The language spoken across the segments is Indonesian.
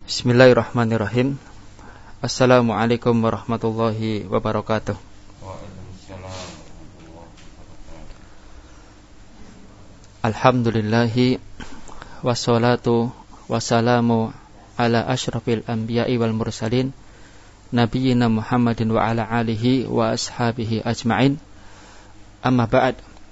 Bismillahirrahmanirrahim. Assalamualaikum warahmatullahi wabarakatuh. Alhamdulillahi wassalatu wassalamu ala asyrafil anbiya'i wal mursalin nabiyyina Muhammadin wa ala alihi wa ashabihi ajma'in. Amma ba'd.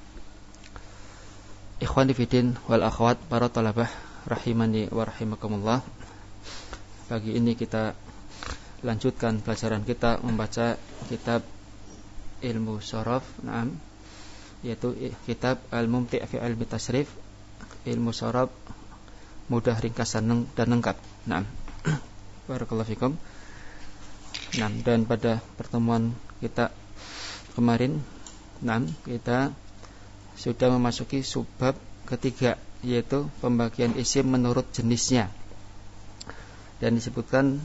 Ikhwani fiddin wal akhwat, para talabah rahimani wa rahimakumullah. Pagi ini kita lanjutkan pelajaran kita membaca kitab ilmu sharaf, yaitu kitab Al-Mumti' fi Ilmi Tasrif, ilmu sharaf mudah, ringkas dan lengkap. Barakallahu fikum. Dan pada pertemuan kita kemarin, kita sudah memasuki subbab ketiga, yaitu pembagian isim menurut jenisnya. Dan disebutkan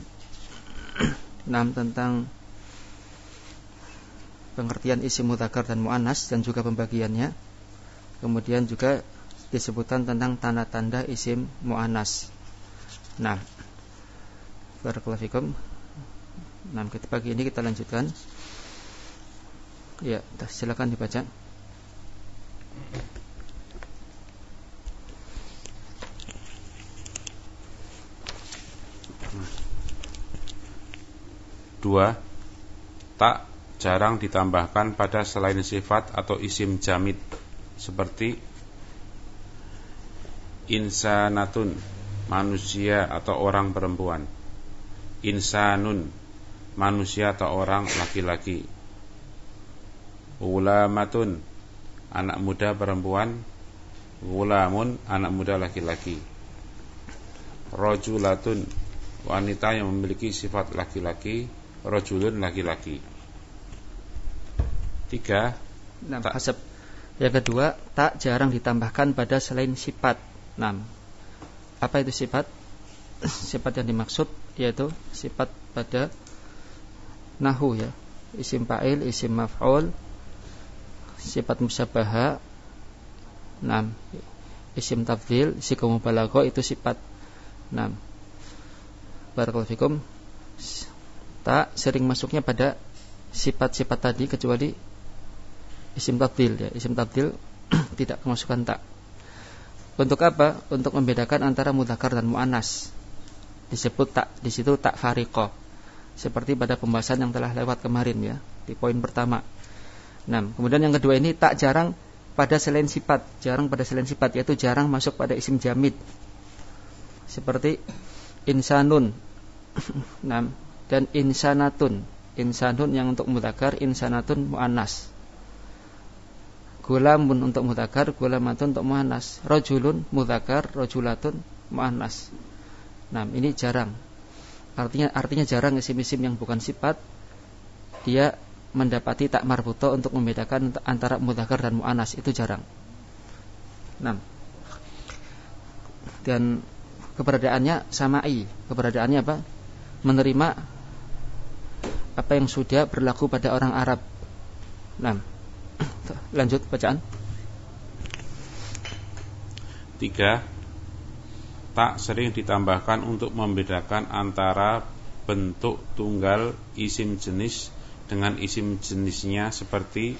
tentang pengertian isim mudzakkar dan muannas dan juga pembagiannya. Kemudian juga disebutkan tentang tanda-tanda isim muannas. Barakallahu fikum. Pagi ini kita lanjutkan. Ya, silakan dibaca. Dua, tak jarang ditambahkan pada selain sifat atau isim jamid, seperti insanatun, manusia atau orang perempuan, insanun, manusia atau orang laki-laki, ghulamatun, anak muda perempuan, ghulamun, anak muda laki-laki, rajulatun, wanita yang memiliki sifat laki-laki, rajulun, laki-laki. Tiga, yang kedua, tak jarang ditambahkan pada selain sifat. Apa itu sifat? Sifat yang dimaksud yaitu sifat pada nahwu, ya, isim fa'il, isim maf'ul, sifat musyabbahah, isim tafdhil, isim mubalaghah, itu sifat. Barakallahu fikum. Tak sering masuknya pada sifat-sifat tadi kecuali isim tafdhil, ya. Isim tafdhil tidak kemasukan tak. Untuk apa? Untuk membedakan antara mudzakkar dan muannas. Disebut tak di situ tak fariqah. Seperti pada pembahasan yang telah lewat kemarin, ya, di poin pertama. Kemudian yang kedua ini tak jarang pada selain sifat, yaitu jarang masuk pada isim jamid. Seperti insanun. Dan insanatun. Insanun yang untuk mudzakkar, insanatun muannas. Gulamun untuk mudzakkar, gulamatun untuk muannas. Rajulun mudzakkar, rajulatun muannas. Ini jarang. Artinya jarang isim-isim yang bukan sifat dia mendapati tak marbuta untuk membedakan antara mudzakkar dan muannas, itu jarang. Dan keberadaannya sama'i. Keberadaannya apa? Menerima apa yang sudah berlaku pada orang Arab. Lanjut bacaan. Tiga, tak sering ditambahkan untuk membedakan antara bentuk tunggal isim jenis dengan isim jenisnya, seperti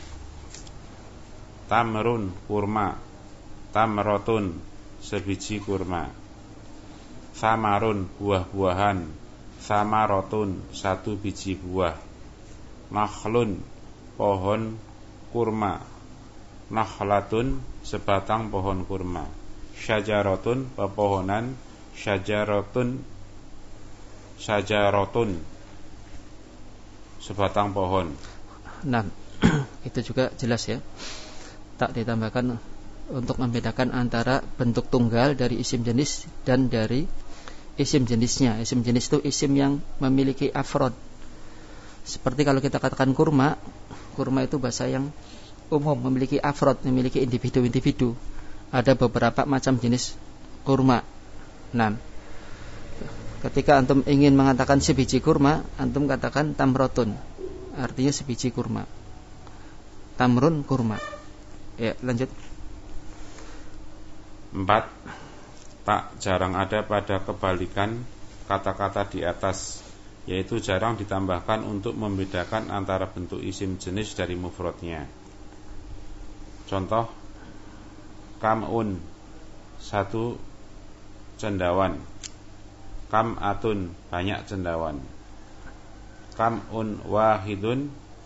tamrun, kurma, tamrotun, sebiji kurma, samarun, buah-buahan, samarotun, satu biji buah, nakhlun, pohon kurma, nakhlatun, sebatang pohon kurma, syajaratun, pepohonan, syajaratun, sebatang pohon. Itu juga jelas, ya. Tak ditambahkan untuk membedakan antara bentuk tunggal dari isim jenis dan dari isim jenisnya. Isim jenis itu isim yang memiliki afrod. Seperti kalau kita katakan kurma itu bahasa yang umum, memiliki afrod, memiliki individu-individu. Ada beberapa macam jenis kurma. Ketika antum ingin mengatakan sebiji kurma, antum katakan tamrotun, artinya sebiji kurma. Tamrun, kurma. Ya, lanjut. 4. Tak jarang ada pada kebalikan kata-kata di atas, yaitu jarang ditambahkan untuk membedakan antara bentuk isim jenis dari mufradnya. Contoh, kam'un, satu cendawan. Kam'atun, banyak cendawan. Kam'un wahidun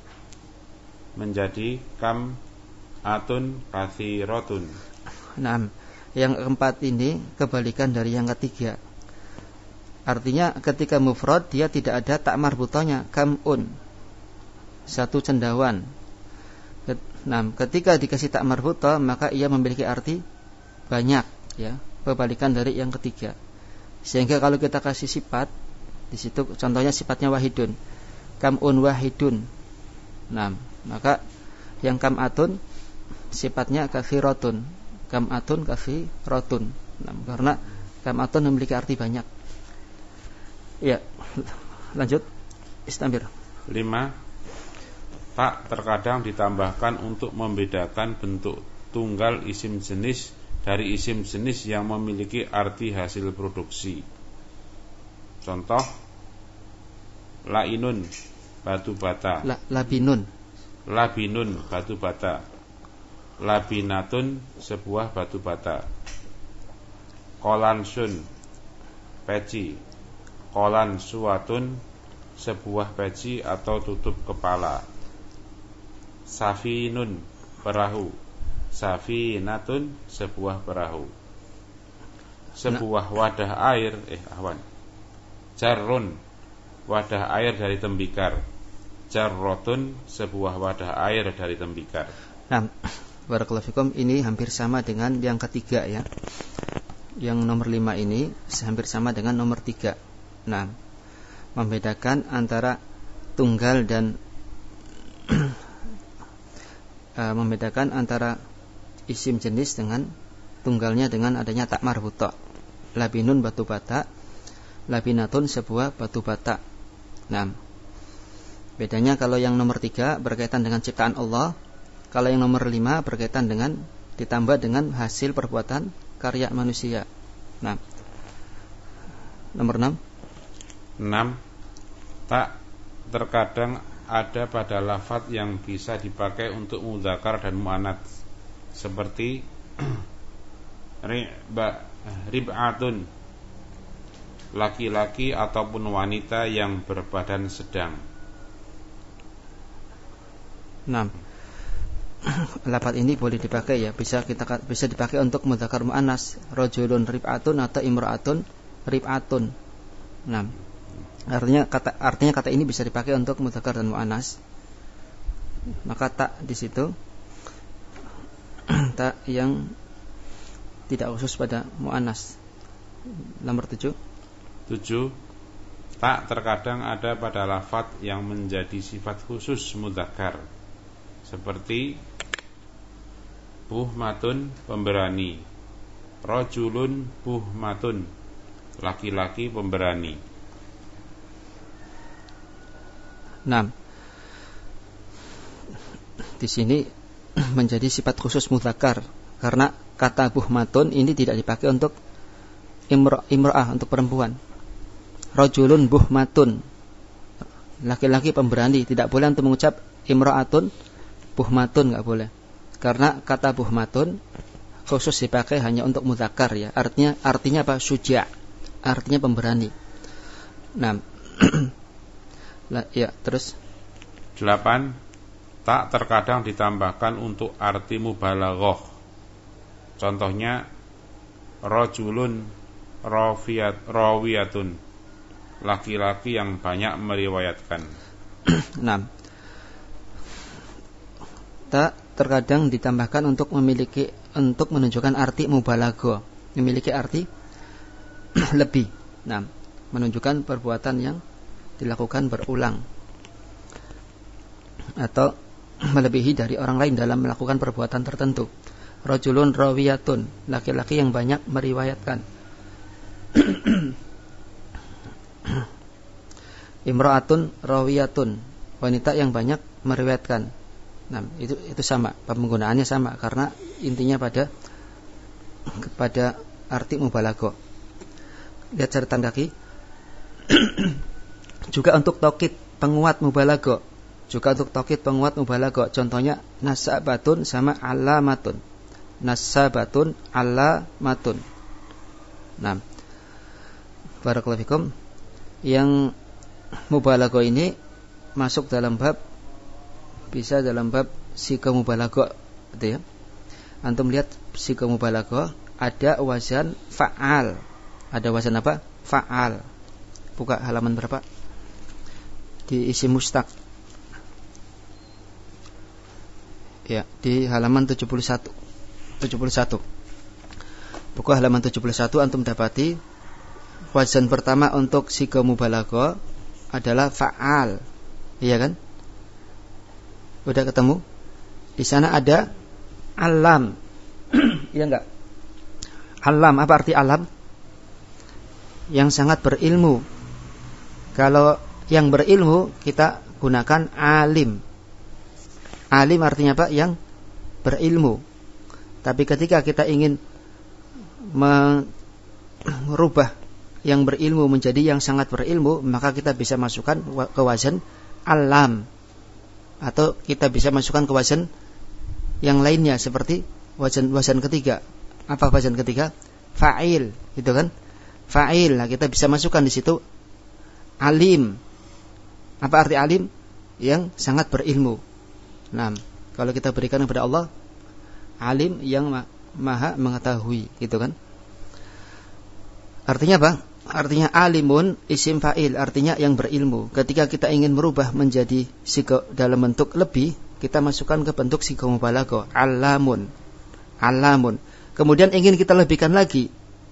menjadi kam'atun katsiratun. Nah, yang keempat ini kebalikan dari yang ketiga. Artinya ketika mufrad dia tidak ada tak marbutohnya, kam'un, satu cendawan. Nah, ketika dikasih tak marbutoh maka ia memiliki arti banyak, ya, kebalikan dari yang ketiga. Sehingga kalau kita kasih sifat di situ, contohnya sifatnya wahidun, kam'un wahidun. Nah, maka yang kam'atun sifatnya katsiratun, kam'atun katsiratun. Nah, karena kam'atun memiliki arti banyak. Ya, lanjut. Istamir. 5. Tak terkadang ditambahkan untuk membedakan bentuk tunggal isim jenis dari isim jenis yang memiliki arti hasil produksi. Contoh, lainun, batu bata. Labinun. Labinun, batu bata. Labinatun, sebuah batu bata. Kolansun, peci. Kolan suatun, sebuah peci atau tutup kepala. Safinun, perahu. Safinatun, sebuah perahu. Sebuah wadah air, jarrun, wadah air dari tembikar. Jarrotun, sebuah wadah air dari tembikar. Nah, barakallahu fikum, ini hampir sama dengan yang ketiga, ya. Yang nomor 5 ini hampir sama dengan nomor 3. Nah, membedakan antara tunggal dan membedakan antara isim jenis dengan tunggalnya dengan adanya tak marbuta. Labinun, batu bata. Labinatun, sebuah batu bata. Nah, bedanya kalau yang nomor 3 berkaitan dengan ciptaan Allah, kalau yang nomor 5 berkaitan dengan ditambah dengan hasil perbuatan karya manusia. Nah, nomor 6. 6. Tak terkadang ada pada lafadz yang bisa dipakai untuk mudzakkar dan muannats, seperti rib'atun, laki-laki ataupun wanita yang berbadan sedang. 6. Lafadz ini boleh dipakai, ya, bisa dipakai untuk mudzakkar muannats, rajulun rib'atun atau imra'atun rib'atun. 6. Artinya kata ini bisa dipakai untuk mudzakkar dan muannats. Maka tak di situ tak yang tidak khusus pada muannats. Nomor 7. 7. Tak terkadang ada pada lafadz yang menjadi sifat khusus mudzakkar, seperti buhmatun, pemberani. Rajulun buhmatun, laki-laki pemberani. 6. Di sini menjadi sifat khusus mudzakkar karena kata buhmatun ini tidak dipakai untuk imra'ah, untuk perempuan. Rajulun buhmatun, laki-laki pemberani. Tidak boleh untuk mengucap imra'atun buhmatun, enggak boleh. Karena kata buhmatun khusus dipakai hanya untuk mudzakkar, ya. Artinya apa? Syuja', artinya pemberani. Nah, ya, terus 8. Tak terkadang ditambahkan untuk arti mubalaghah. Contohnya rajulun rawiyatun, laki-laki yang banyak meriwayatkan. 6. Tak terkadang ditambahkan untuk menunjukkan arti mubalaghah, memiliki arti lebih. 6. Menunjukkan perbuatan yang dilakukan berulang atau melebihi dari orang lain dalam melakukan perbuatan tertentu. Rajulun rawiyatun, laki-laki yang banyak meriwayatkan. Imra'atun rawiyatun, wanita yang banyak meriwayatkan. Nah, itu sama, penggunaannya sama karena intinya pada arti mubalaghah. Lihat catatan kaki. Juga untuk taukid penguat mubalaghah. Juga untuk taukid penguat mubalaghah. Contohnya nasabatun sama alamatun. Nasabatun alamatun. Nah, barakallahu fikum. Yang mubalaghah ini masuk dalam bab, bisa dalam bab siga mubalaghah, gitu ya. Antum lihat siga mubalaghah ada wazan fa'al. Ada wazan apa? Fa'al. Buka halaman berapa? Di isim mustaq. Ya, di halaman 71. Buka halaman 71, antum dapati wazan pertama untuk siga mubalaghah adalah fa'al. Iya kan? Udah ketemu? Di sana ada alam. Iya enggak? Alam, apa arti alam? Yang sangat berilmu. Kalau yang berilmu kita gunakan alim. Alim artinya apa? Yang berilmu. Tapi ketika kita ingin merubah yang berilmu menjadi yang sangat berilmu, maka kita bisa masukkan ke wazan alam. Atau kita bisa masukkan ke wazan yang lainnya seperti wazan ketiga. Apa wazan ketiga? Fa'il, gitu kan? Fa'il. Nah, kita bisa masukkan di situ alim. Apa arti alim? Yang sangat berilmu. Nah, kalau kita berikan kepada Allah alim yang maha mengetahui, gitu kan? Artinya apa? Artinya alimun isim fa'il, artinya yang berilmu. Ketika kita ingin merubah menjadi siga dalam bentuk lebih, kita masukkan ke bentuk siga mubalaghah, alamun. Alamun. Kemudian ingin kita lebihkan lagi,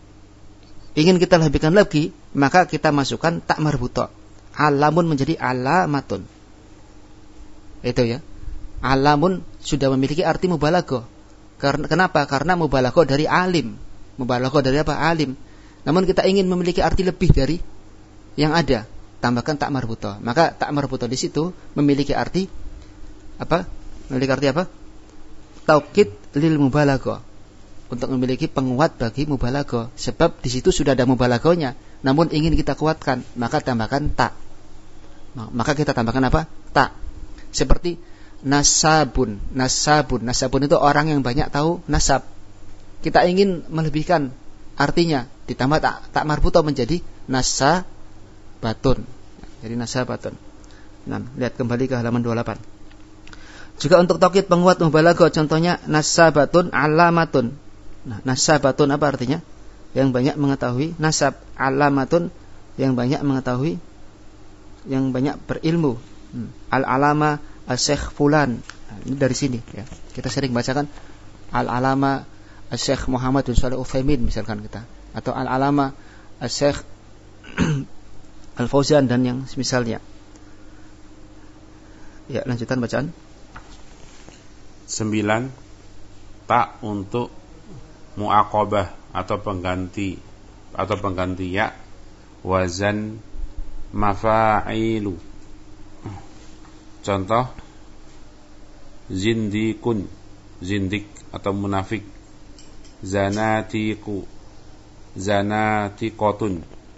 maka kita masukkan tak marbuta. Alamun menjadi alamatun. Itu ya. Alamun sudah memiliki arti mubalaghah. Kenapa? Karena mubalaghah dari alim. Mubalaghah dari apa? Alim. Namun kita ingin memiliki arti lebih dari yang ada, tambahkan tak marbuta. Maka tak marbuta di situ memiliki arti apa? Memiliki arti apa? Taukid lil mubalaghah. Untuk memiliki penguat bagi mubalaghah. Sebab di situ sudah ada mubalaghahnya, namun ingin kita kuatkan, maka tambahkan tak. Maka kita tambahkan apa? Tak. Seperti nasabun. Nasabun itu orang yang banyak tahu nasab. Kita ingin melebihkan artinya, ditambah tak marbuta menjadi nasabatun. Jadi nasabatun. Nah, lihat kembali ke halaman 28. Juga untuk taukid penguat mubalaghah, contohnya nasabatun alamatun. Nah, nasabatun apa artinya? Yang banyak mengetahui. Nasab, alamatun yang banyak mengetahui, yang banyak berilmu. Al-alama as-syekh fulan. Nah, ini dari sini ya. Kita sering bacakan al-alama as-syekh Muhammad bin Shalih Utsaimin misalkan kita, atau al-alama as-syekh Al-Fauzan dan yang semisalnya. Ya, lanjutan bacaan. 9. Tak untuk muaqabah atau pengganti ya, wazan mafa'ilu. Contoh zindikun, zindik atau munafik. Zanatiku, zanatikotun.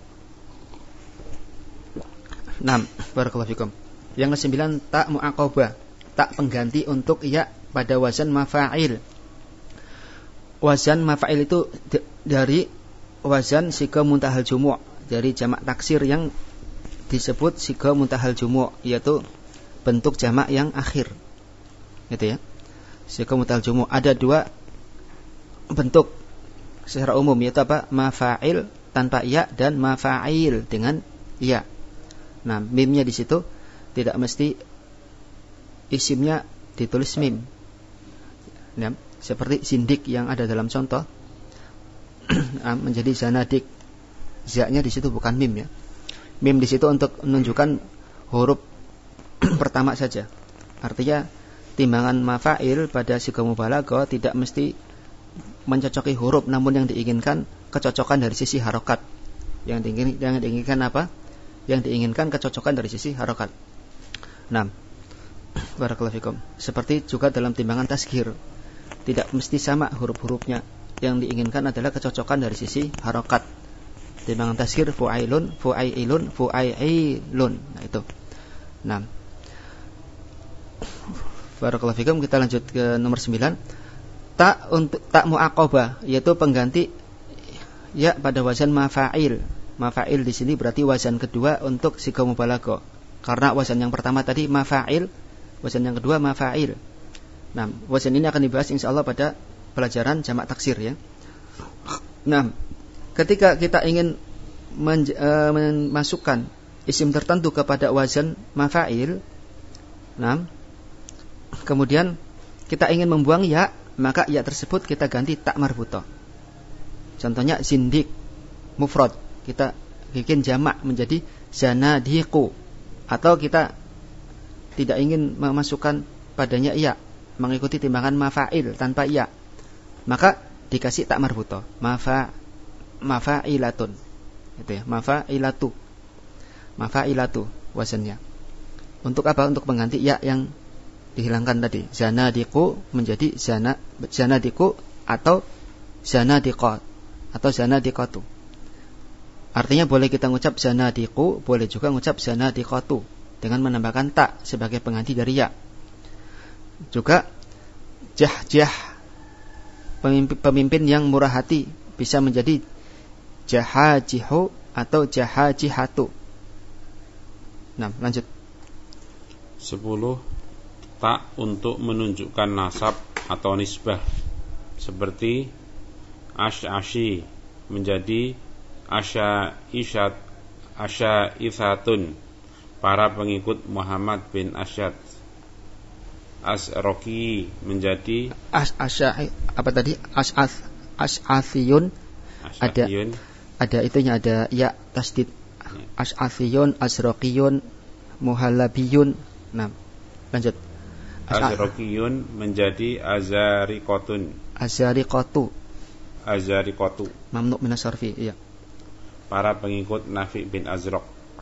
6. Barakallahu fikum. Yang ke-9 tak muaqabah, tak pengganti untuk ya pada wazan mafa'il. Wazan mafa'il itu dari wazan siga muntahal jumu', dari jamak taksir yang disebut siga muntahal jumu', yaitu bentuk jamak yang akhir. Gitu ya. Siga muntahal jumu' ada 2 bentuk secara umum, yaitu apa? Mafa'il tanpa ya dan mafa'il dengan ya. Nah, mimnya di situ tidak mesti isimnya ditulis mim. Ya, seperti zindik yang ada dalam contoh menjadi zanadik. Z-nya di situ bukan mim ya. Mim di situ untuk menunjukkan huruf pertama saja. Artinya timbangan mafa'il pada siga mubalaghah tidak mesti mencocoki huruf, namun yang diinginkan kecocokan dari sisi harokat. Yang diinginkan apa? Yang diinginkan kecocokan dari sisi harokat. 6. Barakallahu fikum. Seperti juga dalam timbangan tasghir, tidak mesti sama huruf-hurufnya. Yang diinginkan adalah kecocokan dari sisi harokat. Timbangan tasghir fu'ailun, fu'ailun, fu'ailun. Nah itu. Nah. Barakallahu fikum, kita lanjut ke nomor 9. Ta untuk ta mu'aqabah, yaitu pengganti ya pada wazan mafa'il. Mafa'il di sini berarti wazan kedua untuk siga mubalaghah. Karena wazan yang pertama tadi mafa'il, wazan yang kedua mafa'il. Nah, wazan ini akan dibahas insyaallah pada pelajaran jamak taksir ya. Nah, ketika kita ingin memasukkan isim tertentu kepada wazan mafa'il, nah, kemudian kita ingin membuang ya, maka ya tersebut kita ganti tak marbutah. Contohnya zindik mufrad, kita bikin jamak menjadi zanadiqu. Atau kita tidak ingin memasukkan padanya ya, mengikuti timbangan mafa'il tanpa ya, maka dikasih tak marbutah, mafa'ilatun. Itu ya, mafa'ilatu wazannya. Untuk apa? Untuk mengganti ya yang dihilangkan tadi. Zanadiqu menjadi zanadiqu atau zanadiqat atau zanadiqatu. Artinya boleh kita ngucap zanadiqu, boleh juga ngucap zanadiqatu dengan menambahkan tak sebagai pengganti dari ya. Juga jah-jah, pemimpin yang murah hati, bisa menjadi jahajihu atau jahajihatu. Nah, lanjut. 10. Tak untuk menunjukkan nasab atau nisbah, seperti asy'ashi menjadi asy'isatun, para pengikut Muhammad bin Asy'ad. Asroki menjadi apa tadi? As'athiyun. Ada itunya, ada ya tasdid. As'athiyun, asrokiyun, muhallabiyun. Nah, lanjut. Asrokiyun menjadi azariqatun. Azariqatu. Mamnu' minas sarfi, iya. Para pengikut Nafi bin Azraq.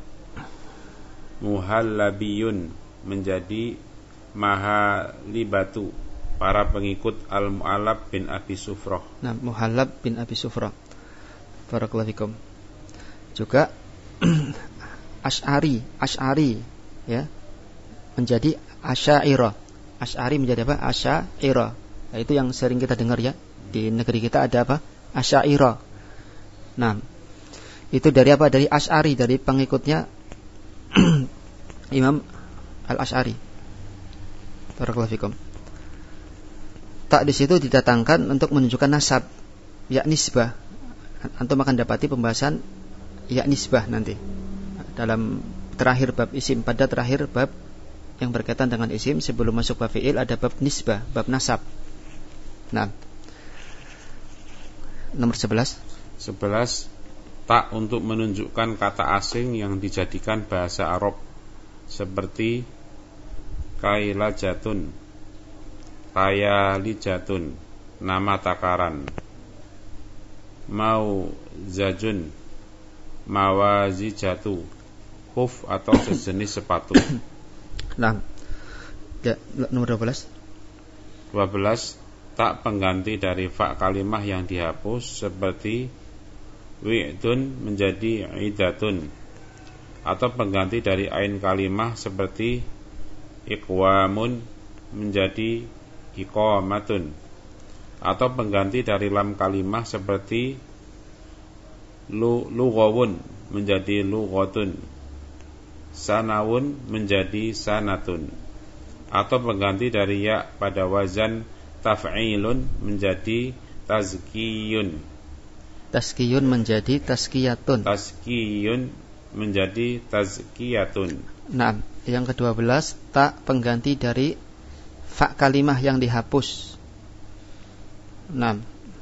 Muhallabiyun menjadi mahalibatu, para pengikut Al-Mu'allab bin Abi Sufrah. Nah, Muhallab bin Abi Sufrah. Barakallahu fikum. Juga Asy'ari ya, menjadi Asy'ariyah. Asy'ari menjadi apa? Asy'ariyah. Nah, itu yang sering kita dengar ya. Di negeri kita ada apa? Asy'ariyah. Nah, itu dari apa? Dari Asy'ari, dari pengikutnya Imam Al-Asy'ari. Barakallahu fikum. Tak di situ didatangkan untuk menunjukkan nasab, ya nisbah. Antum akan dapati pembahasan ya nisbah nanti dalam terakhir bab isim, pada terakhir bab yang berkaitan dengan isim sebelum masuk bab fi'il ada bab nisbah, bab nasab. Nah, nomor 11. Tak untuk menunjukkan kata asing yang dijadikan bahasa Arab, seperti kailajatun, kayalijatun, nama takaran, mauzajun, mawazijatu, khuf atau sejenis sepatu. Nah, ya, nomor 12. Tak pengganti dari fa kalimah yang dihapus, seperti wi'dun menjadi idatun, atau pengganti dari ain kalimah seperti iqwamun menjadi iqamatun, atau pengganti dari lam kalimah seperti lughawun menjadi lughatun, sanawun menjadi sanatun, atau pengganti dari ya pada wazan taf'ilun menjadi tazkiyun. Tazkiyun menjadi tazkiyatun. Tazkiyun menjadi tazkiyatun. Nah, yang ke-12, tak pengganti dari fa kalimah yang dihapus. Nah,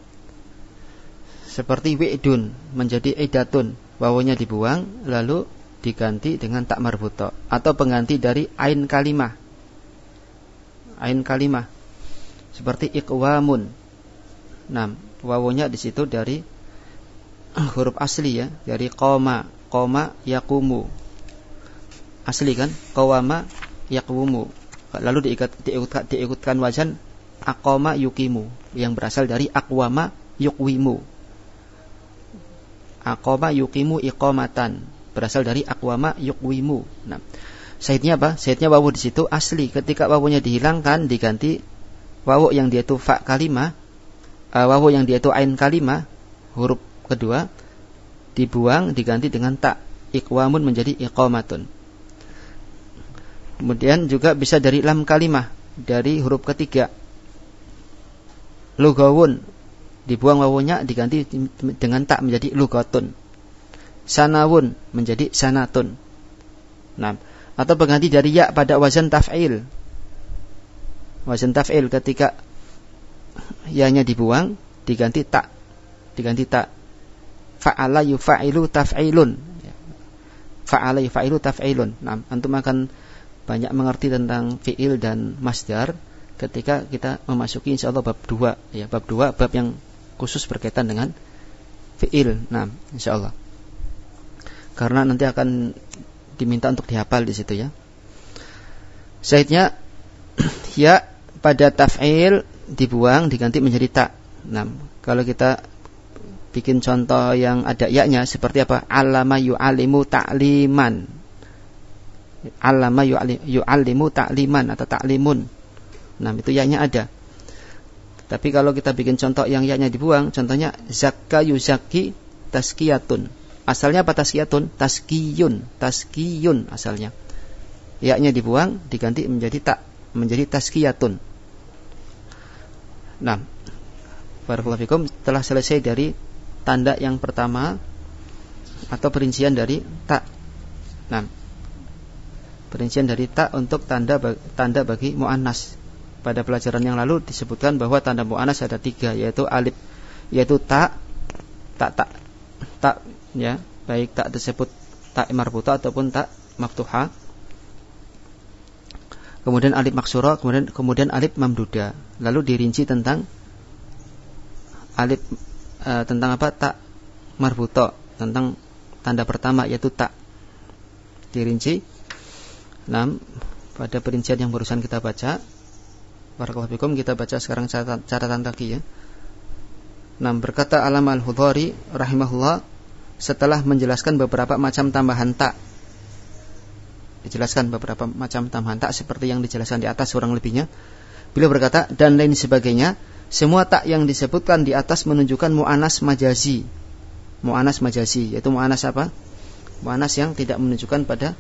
seperti wi'dun menjadi idatun, wawunya dibuang lalu diganti dengan tak marbutah, atau pengganti dari ain kalimah. Ain kalimah seperti iqwamun. Nah, wawunya di situ dari huruf asli ya, dari qoma yaqumu. Asli kan? Qawama yaqumu. Lalu diikutkan wazan aqama yuqimu yang berasal dari aqwama yuqwimu. Aqama yuqimu iqamatan, berasal dari aqwama yuqwimu. Nah, syahidnya apa? Syahidnya wawu di situ asli. Ketika wawunya dihilangkan diganti wawu yang dia itu fa kalimah, wawu yang dia itu ain kalimah, huruf kedua dibuang diganti dengan ta. Iqwamun menjadi iqamatun. Kemudian juga bisa dari lam kalimah, dari huruf ketiga. Lugawun, dibuang wawunya diganti dengan ta menjadi lugatun. Sanawun menjadi sanatun. Nah, atau pengganti dari ya pada wazan taf'il. Wazan taf'il ketika ya-nya dibuang diganti ta. Fa'ala yufa'ilu taf'ilun. Fa'ala yufa'ilu taf'ilun. Nah, antum akan banyak mengerti tentang fi'il dan masdar ketika kita memasuki insyaallah bab 2 ya, bab 2 bab yang khusus berkaitan dengan fi'il. Nah, insyaallah. Karena nanti akan diminta untuk dihafal di situ ya. Syahidnya ya pada taf'il dibuang diganti menjadi ta. Nah, kalau kita bikin contoh yang ada ya-nya seperti apa? Allama yu'allimu ta'liman. Allama yu'allimu ta'liman atau ta'limun. Nah, itu ya-nya ada. Tapi kalau kita bikin contoh yang ya-nya dibuang, contohnya zakka yuzakki taskiyatun. Asalnya apa taskiyatun? Taskiyun asalnya. Ya-nya dibuang diganti menjadi ta, menjadi taskiyatun. Nah, barakallahu fikum, telah selesai dari tanda yang pertama atau perincian dari ta. Nah, perincian dari ta untuk tanda bagi muannas. Pada pelajaran yang lalu disebutkan bahwa tanda muannas ada 3, yaitu alif, yaitu ta ya, baik tak tersebut ta marbutah ataupun ta maftuhah. Kemudian alif maksurah, kemudian alif mamdudah. Lalu dirinci tentang alif tentang apa? Ta marbutah, tentang tanda pertama yaitu ta. Dirinci. Nah, pada perincian yang barusan kita baca, barakallahu fikum, kita baca sekarang catatan kaki ya. Nah, berkata Allamah Al-Hudhari rahimahullah setelah menjelaskan beberapa macam tambahan ta. Dijelaskan beberapa macam tambahan ta seperti yang dijelaskan di atas kurang lebihnya. Beliau berkata, dan lain sebagainya, semua ta yang disebutkan di atas menunjukkan mu'anas majazi. Mu'anas majazi, yaitu mu'anas apa? Mu'anas yang tidak menunjukkan pada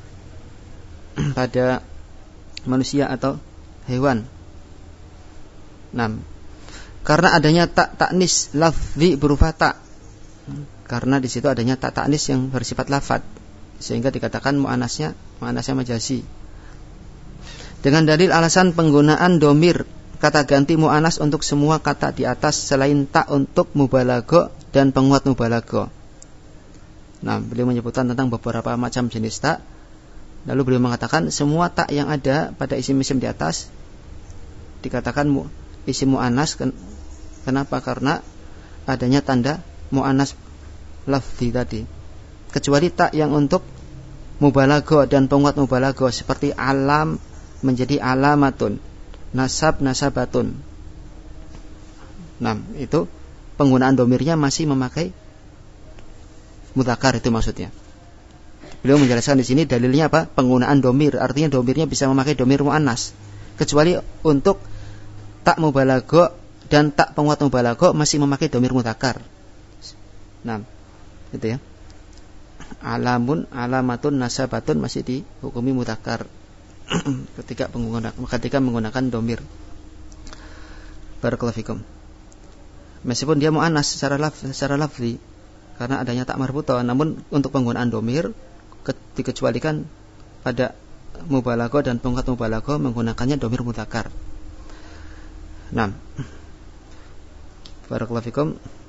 manusia atau hewan. Nah, karena adanya tak taknis lafzi berupa ta. Karena di situ adanya tak taknis yang bersifat lafad, sehingga dikatakan mu'anasnya majazi. Dengan dalil alasan penggunaan domir kata ganti mu'anas untuk semua kata di atas selain ta untuk mubalagho dan penguat mubalagho. Nah, beliau menyebutkan tentang beberapa macam jenis ta. Lalu beliau mengatakan semua ta yang ada pada isim-isim di atas dikatakan isim mu'anas. Kenapa? Karena adanya tanda mu'anas lafzi tadi. Kecuali ta yang untuk mubalagho dan penguat mubalagho seperti alam menjadi alamatun, nasab nasabatun. Nah, itu penggunaan domirnya masih memakai mudzakkar, itu maksudnya. Beliau menjelaskan di sini dalilnya apa? Penggunaan domir, artinya domirnya bisa memakai domir muannas. Kecuali untuk tak mubalagho dan tak penguat mubalagho masih memakai domir mudzakkar. Nah, itu ya. Alamun, alamatun, nasabatun masih dihukumi mudzakkar ketika menggunakan domir. Barakallahu fikum. Meskipun dia muannas secara lafzi karena adanya tak marbutah, namun untuk penggunaan domir dikecualikan pada mubalagho dan penguat mubalagho menggunakannya domir mudzakkar. Nah, barakallahu fikum.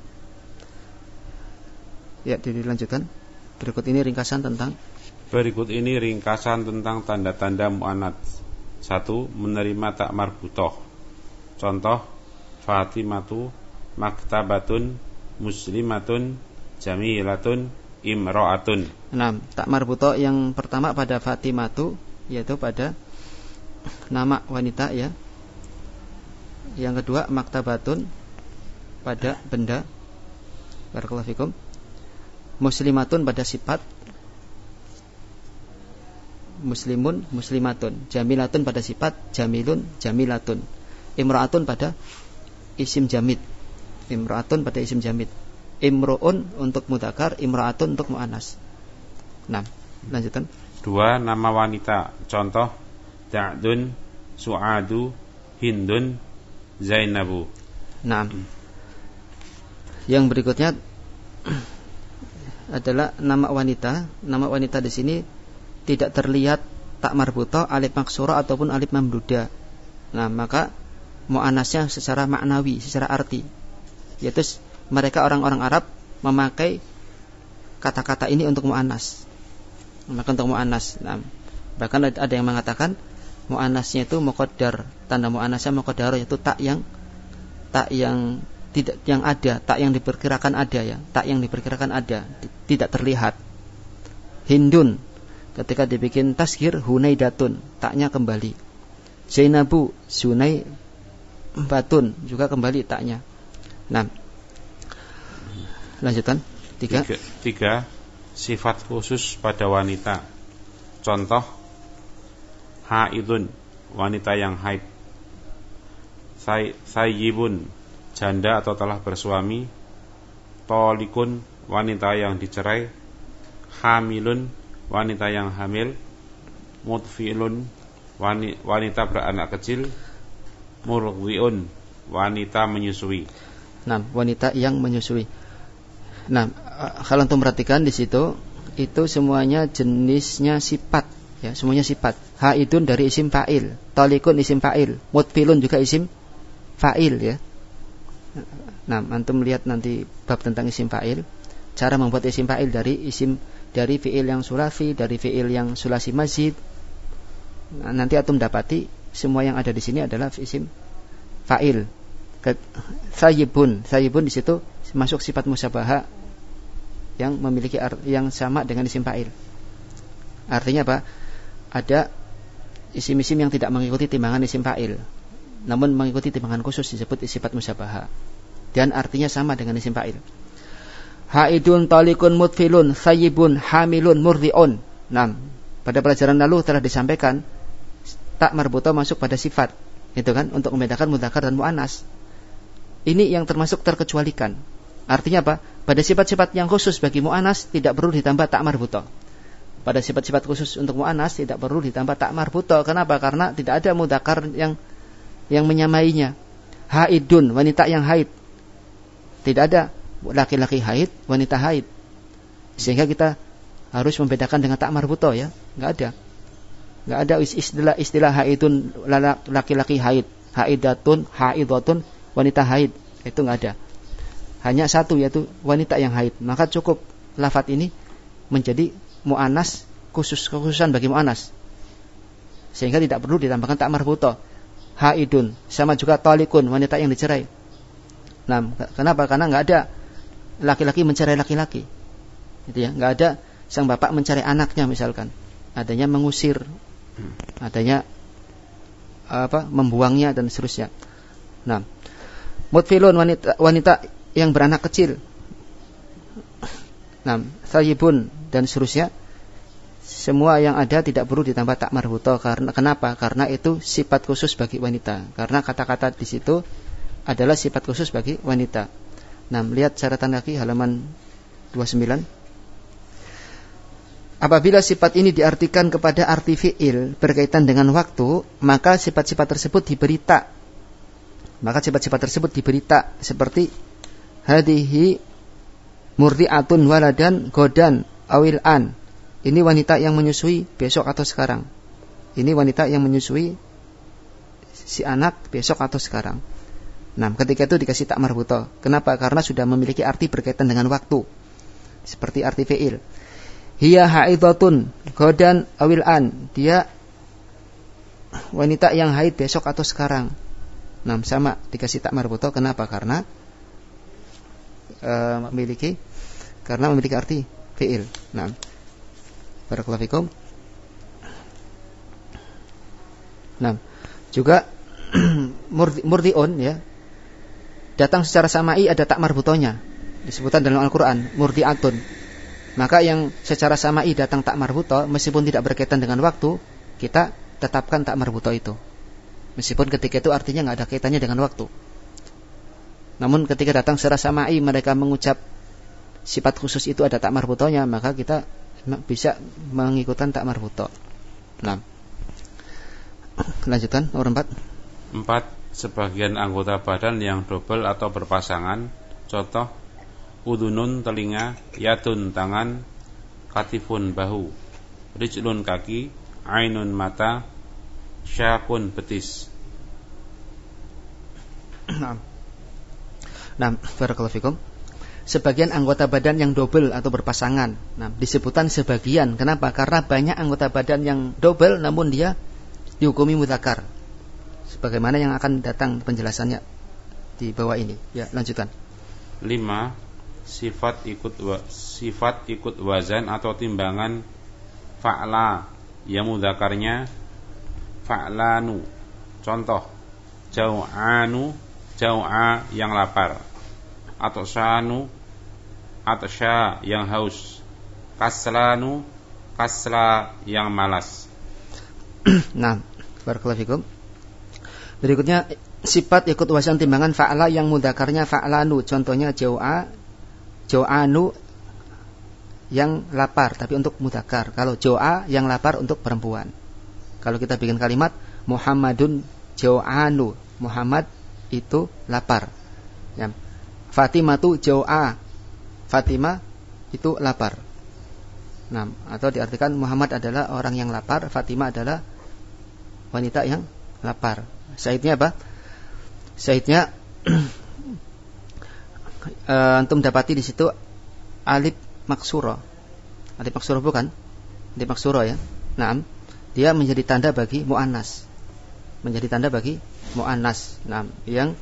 Ya, dilanjutkan. Berikut ini ringkasan tentang tanda-tanda mu'annats. 1. Menerima tak marbutah. Contoh: Fatimatu, maktabatun, muslimatun, jamilatun, imra'atun. Nah, tak marbutah yang pertama pada Fatimatu, yaitu pada nama wanita ya. Yang kedua maktabatun, pada benda. Barakallahu fikum. muslimatun pada sifat muslimun muslimatun, jamilatun pada sifat jamilun jamilatun, imra'atun pada isim jamid, imra'atun pada isim jamid, imru'un untuk mudzakkar, imra'atun untuk muannas. Nah, lanjutan. 2. Nama wanita. Contoh Da'dun, Su'adu, Hindun, Zainabu. Nah, yang berikutnya adalah nama wanita. Nama wanita di sini tidak terlihat tak marbuthah, alif maksura ataupun alif mamduda. Nah, maka muannasnya secara maknawi, secara arti, yaitu mereka orang-orang Arab memakai kata-kata ini untuk muannas. Maka untuk muannas. Nah, bahkan ada yang mengatakan muannasnya itu muqaddar, tanda muannasnya muqaddar, yaitu tak yang tidak yang ada, tak yang diperkirakan ada ya, tak yang diperkirakan ada, tidak terlihat. Hindun ketika dibikin tasghir Hunaidatun, taknya kembali. Zainabu, Sunai Batun, juga kembali taknya. Nah, lanjutan. 3. Sifat khusus pada wanita. Contoh haidun, wanita yang haid. Sayyibun, janda atau telah bersuami. Tolikun, wanita yang dicerai. Hamilun, wanita yang hamil. Mutfilun, wanita beranak kecil. Murdiun, wanita menyusui. Nah, wanita yang menyusui. Nah, kalau untuk perhatikan di situ, itu semuanya jenisnya sifat, ya, semuanya sifat. Haidun dari isim fa'il, talikun isim fa'il, mutfilun juga isim fa'il, ya. Nah, antum lihat nanti bab tentang isim fa'il, cara membuat isim fa'il dari fi'il yang sulasi, dari fi'il yang sulasi mazid. Nah, nanti antum dapati semua yang ada di sini adalah isim fa'il. Sayyibun di situ masuk sifat musyabaha yang memiliki yang sama dengan isim fa'il. Artinya apa? Ada isim-isim yang tidak mengikuti timbangan isim fa'il, namun mengikuti timbangan khusus disebut sifat musyabaha, dan artinya sama dengan isim fa'il. Haidun, talikun, mutfilun, sayyibun, hamilun, murdiun. Nah, pada pelajaran lalu telah disampaikan tak marbuthah masuk pada sifat, itu kan, untuk membedakan mudzakkar dan muannas. Ini yang termasuk terkecualikan. Artinya apa? Pada sifat-sifat yang khusus bagi muannas tidak perlu ditambah tak marbuthah. Pada sifat-sifat khusus untuk muannas tidak perlu ditambah tak marbuthah. Kenapa? Karena tidak ada mudzakkar yang menyamainya. Haidun, wanita yang haid. Tidak ada laki-laki haid, wanita haid. Sehingga kita harus membedakan dengan tak marbuthah, ya. Enggak ada istilah haidun laki-laki haid, haidatun, haidatun wanita haid. Itu enggak ada. Hanya satu, yaitu wanita yang haid. Maka cukup lafaz ini menjadi muannas, khususan bagi muannas, sehingga tidak perlu ditambahkan tak marbuthah. Haidun sama juga talikun, wanita yang dicerai. Nah, kenapa? Karena enggak ada laki-laki mencerai laki-laki. Gitu ya, enggak ada sang bapak mencerai anaknya misalkan. Adanya mengusir, adanya membuangnya dan seterusnya. Nah, mutfilun, wanita yang beranak kecil. Nah, sayyibun dan seterusnya. Semua yang ada tidak perlu ditambah tak marbuthah. Karena kenapa? Karena itu sifat khusus bagi wanita. Karena kata-kata di situ adalah sifat khusus bagi wanita. Nah, lihat syaratan lagi halaman 29. Apabila sifat ini diartikan kepada arti fi'il berkaitan dengan waktu, maka sifat-sifat tersebut diberi tak. Seperti hadihi murdi'atun waladan godan awil an. Ini wanita yang menyusui besok atau sekarang. Ini wanita yang menyusui si anak besok atau sekarang. Nah, ketika itu dikasih tak marbuthah. Kenapa? Karena sudah memiliki arti berkaitan dengan waktu, seperti arti fi'il. Hiya haidatun godan awil an. Dia wanita yang haid besok atau sekarang. Nah, sama dikasih tak marbuthah. Kenapa? Karena memiliki arti fi'il. Nah, barakallahu fikum. Nah, juga murdiun, ya, datang secara samai ada tak marbuthahnya. Disebutkan dalam Al-Qur'an murdiatun. Maka yang secara sama'i datang tak marbuto, meskipun tidak berkaitan dengan waktu, kita tetapkan tak marbuto itu. Meskipun ketika itu artinya nggak ada kaitannya dengan waktu. Namun ketika datang secara sama'i, mereka mengucap sifat khusus itu ada tak marbutonya, maka kita bisa mengikutkan tak marbuto. Nah, lanjutkan nomor 4. 4. Sebagian anggota badan yang double atau berpasangan. Contoh: udunun telinga, yadun tangan, katifun bahu, rijlun kaki, ainun mata, syakun betis. Nah, barakallahu fikum. Sebagian anggota badan yang double atau berpasangan. Nah, disebutkan sebagian. Kenapa? Karena banyak anggota badan yang double namun dia dihukumi mudzakkar. Sebagaimana yang akan datang penjelasannya di bawah ini. Ya, lanjutkan. 5. Sifat ikut wazan atau timbangan fa'la yang mudzakarnya fa'lanu. Contoh: jau'anu, jau'a yang lapar, atau syanu, atsya yang haus, kaslanu, kasla yang malas. Nah, barakallahu fikum. Berikutnya sifat ikut wazan timbangan fa'la yang mudzakarnya fa'lanu. Contohnya jau'a, jau'anu yang lapar tapi untuk mudzakkar. Kalau jau'a yang lapar untuk perempuan. Kalau kita bikin kalimat Muhammadun jau'anu, Muhammad itu lapar. Ya. Fatimatu jau'a, Fatimah itu lapar. Nah, atau diartikan Muhammad adalah orang yang lapar, Fatimah adalah wanita yang lapar. Syahidnya apa? Syahidnya antum dapati di situ alif maksuro. Alif maksuro bukan? Alif maksuro ya. Nah, dia menjadi tanda bagi muannas. Menjadi tanda bagi muannas. Nah, yang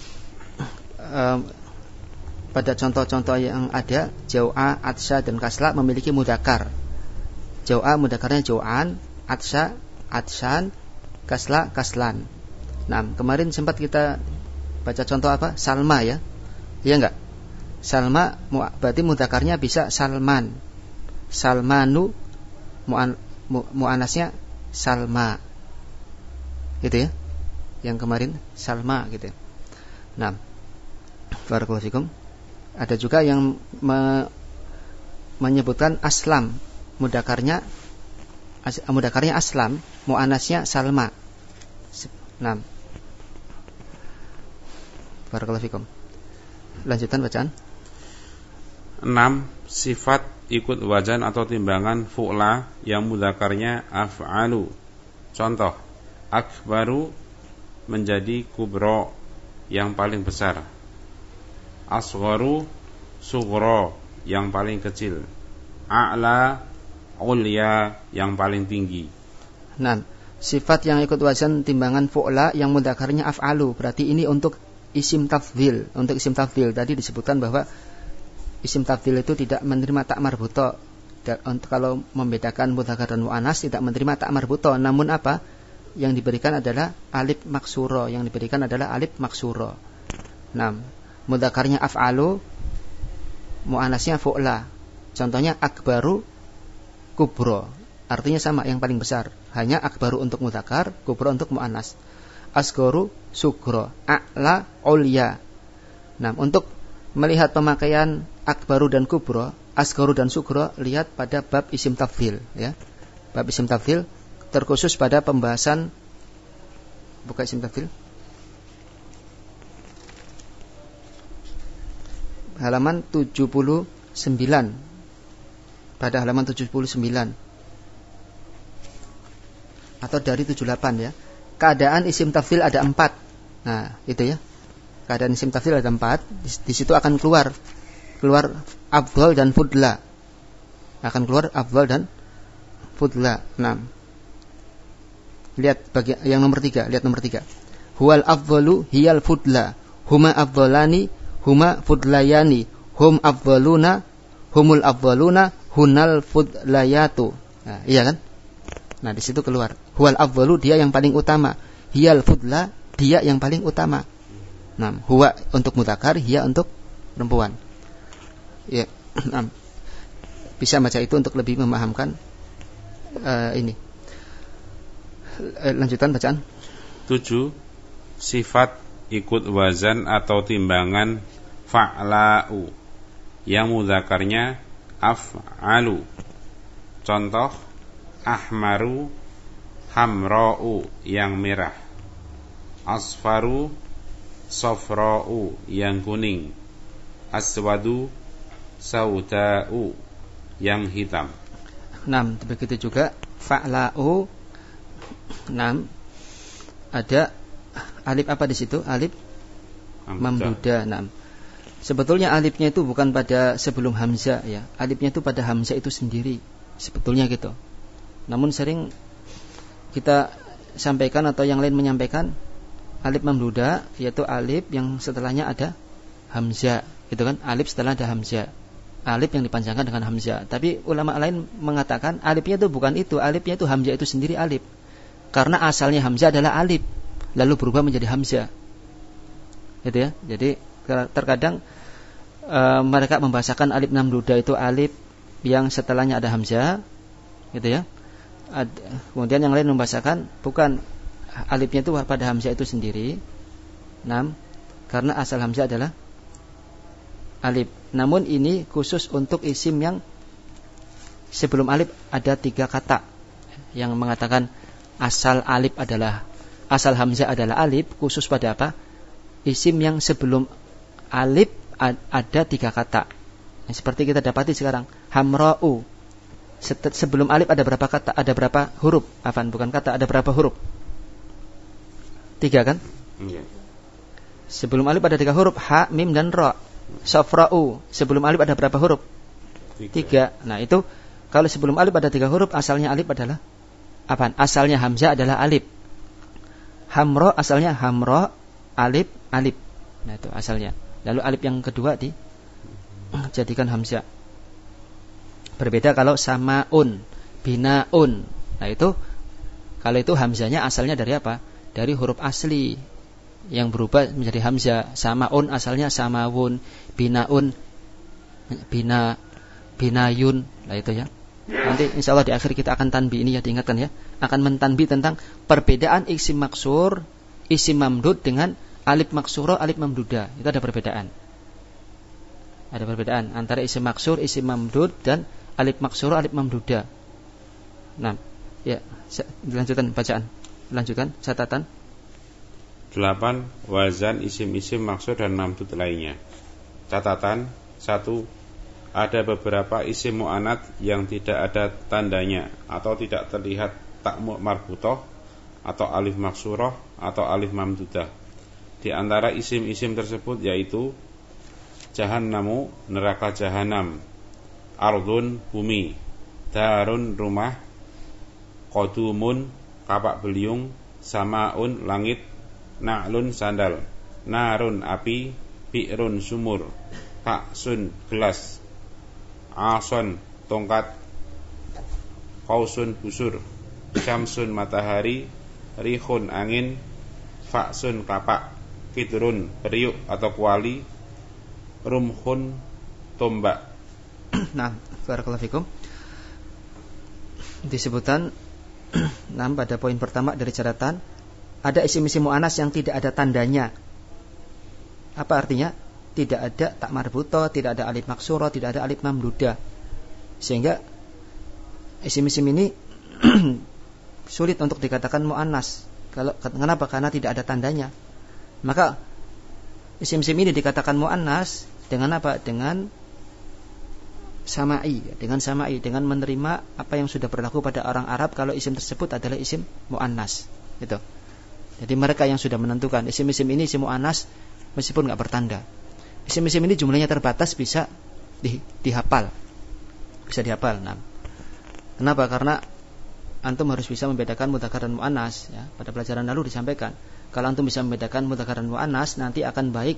pada contoh-contoh yang ada jau'a, atsya dan kasla memiliki mudzakkar. Jau'a mudzakarnya jau'an, atsya, atsyan, kasla, kaslan. Nah, kemarin sempat kita baca contoh apa? Salma ya. Iya enggak? Salma berarti mudzakarnya bisa Salman. Salmanu muannasnya Salma. Gitu ya. Yang kemarin Salma gitu ya. Nah, barakallahu fikum. Ada juga yang menyebutkan aslam, mudzakarnya aslam, muannasnya Salma. Nah, barakallahu fikum. Lanjutan bacaan. 6. Sifat ikut wazan atau timbangan fu'la yang mudzakarnya af'alu. Contoh: akbaru menjadi kubro yang paling besar, asgharu sughra yang paling kecil, a'la ulya yang paling tinggi. Nah, sifat yang ikut wazan timbangan fu'la yang mudzakarnya af'alu, berarti ini untuk isim tafdhil. Untuk isim tafdhil tadi disebutkan bahwa isim tafdhil itu tidak menerima tak marbuto. Kalau membedakan mudzakkar dan muannas tidak menerima tak marbuto. Namun apa? Yang diberikan adalah alif maksuro. Yang diberikan adalah alif maksuro. Nah, mudzakarnya af'alu, muannasnya fu'la. Contohnya akbaru, kubro. Artinya sama, yang paling besar. Hanya akbaru untuk mudzakkar, kubro untuk muannas. Asgharu, sugro, a'la, ulya. Nah, untuk melihat pemakaian akbaru dan kubro, asgharu dan sugro, lihat pada bab isim tafdhil ya. Bab isim tafdhil terkhusus pada pembahasan, buka isim tafdhil, halaman 79. Pada halaman 79 atau dari 78 ya. Keadaan isim tafdhil ada 4. Nah, itu ya. Keadaan isim tafdhil ada 4. Di situ akan keluar afdhal dan fudla. Akan keluar afdhal dan fudla. Nah, lihat bagian yang nomor 3. Lihat nomor 3. Huwal afdhalu hiyal fudla. Huma afdhalani, huma fudlayani. Hum afdhaluna, humul afdhaluna, hunal fudlayatu. Nah, iya kan? Nah, di situ keluar huwal afdhalu, dia yang paling utama. Hiyal fudla, dia yang paling utama. Nah, huwa untuk mudzakkar, hiya untuk perempuan. Ya. Nah, bisa baca itu untuk lebih memahamkan ini. Lanjutan bacaan. 7. Sifat ikut wazan atau timbangan fa'la'u yang mudzakarnya af'alu. Contoh, ahmaru, hamra'u yang merah, asfaru, safra'u yang kuning, aswadu, sauda'u yang hitam. 6. Begitu juga fa'la'u. 6. Ada alif apa di situ? Alif mamduda. 6. Sebetulnya alifnya itu bukan pada sebelum hamzah ya. Alifnya itu pada hamzah itu sendiri. Sebetulnya gitu. Namun sering kita sampaikan atau yang lain menyampaikan alif mamduda yaitu alif yang setelahnya ada hamzah, gitu kan? Alif setelah ada hamzah. Alif yang dipanjangkan dengan hamzah. Tapi ulama lain mengatakan alifnya itu bukan itu. Alifnya itu hamzah itu sendiri alif. Karena asalnya hamzah adalah alif, lalu berubah menjadi hamzah. Gitu ya. Jadi terkadang mereka membahasakan alif mamduda itu alif yang setelahnya ada hamzah, gitu ya. Kemudian yang lain membahasakan bukan, alifnya itu pada hamzah itu sendiri. 6. Karena asal hamzah adalah alif. Namun ini khusus untuk isim yang sebelum alif ada 3 kata yang mengatakan asal hamzah adalah alif, khusus pada apa? Isim yang sebelum alif ada 3 kata. Seperti kita dapati sekarang, hamra'u. Sebelum alif ada berapa kata? Ada berapa huruf? Bukan kata, ada berapa huruf? 3 kan? Iya. Sebelum alif ada 3 huruf, ha, mim dan ra. Safra'u. Sebelum alif ada berapa huruf? 3. Nah, itu kalau sebelum alif ada 3 huruf, asalnya alif adalah apa? Asalnya hamzah adalah alif. Hamra asalnya hamra, alif, alif. Nah, itu asalnya. Lalu alif yang kedua dijadikan hamzah. Berbeda kalau samaun, binaun. Nah, itu kalau itu hamzahnya asalnya dari apa? Dari huruf asli yang berubah menjadi hamzah. Samaun asalnya samawun, binaun binayun. Nah, itu ya. Nanti insyaallah di akhir kita akan tanbih ini ya, diingatkan ya. Akan mentanbih tentang perbedaan isim maksur, isim mamdud dengan alif maksura, alif mamduda. Itu ada perbedaan. Ada perbedaan antara isim maksur, isim mamdud dan alif maksura, alif mamduda. Nah, ya, dilanjutkan bacaan. Lanjutkan catatan. 8. Wazan isim-isim maksur dan mamdud lainnya. Catatan. 1. Ada beberapa isim mu'anats yang tidak ada tandanya atau tidak terlihat tak marbutoh atau alif maksurah atau alif mamdudah. Di antara isim-isim tersebut yaitu jahannamu, neraka jahanam, ardun, bumi, darun, rumah, qadumun, kapak beliung, samaun, langit, na'lun, sandal, narun, api, bi'run, sumur, ka'sun, gelas, ason, tongkat, qausun, busur, syamsun, matahari, rihun, angin, fa'sun, kapak, fidrun, periuk atau kuali, rumhun, tombak. Nah, barakallahu fikum. Disebutkan pada poin pertama dari catatan, ada isim-isim mu'anats yang tidak ada tandanya. Apa artinya? Tidak ada tak marbuto, tidak ada alif maksura, tidak ada alif mamduda. Sehingga isim-isim ini sulit untuk dikatakan mu'annas. Kenapa? Karena tidak ada tandanya. Maka isim-isim ini dikatakan mu'annas dengan apa? Dengan sama'i, dengan menerima apa yang sudah berlaku pada orang Arab kalau isim tersebut adalah isim mu'annas. Gitu. Jadi mereka yang sudah menentukan isim-isim ini isim mu'annas meskipun enggak bertanda. Isim-isim ini jumlahnya terbatas, bisa dihafal. Bisa dihafal. Nah, kenapa? Karena antum harus bisa membedakan mudzakkar dan muannas ya. Pada pelajaran lalu disampaikan, kalau antum bisa membedakan mudzakkar dan muannas, nanti akan baik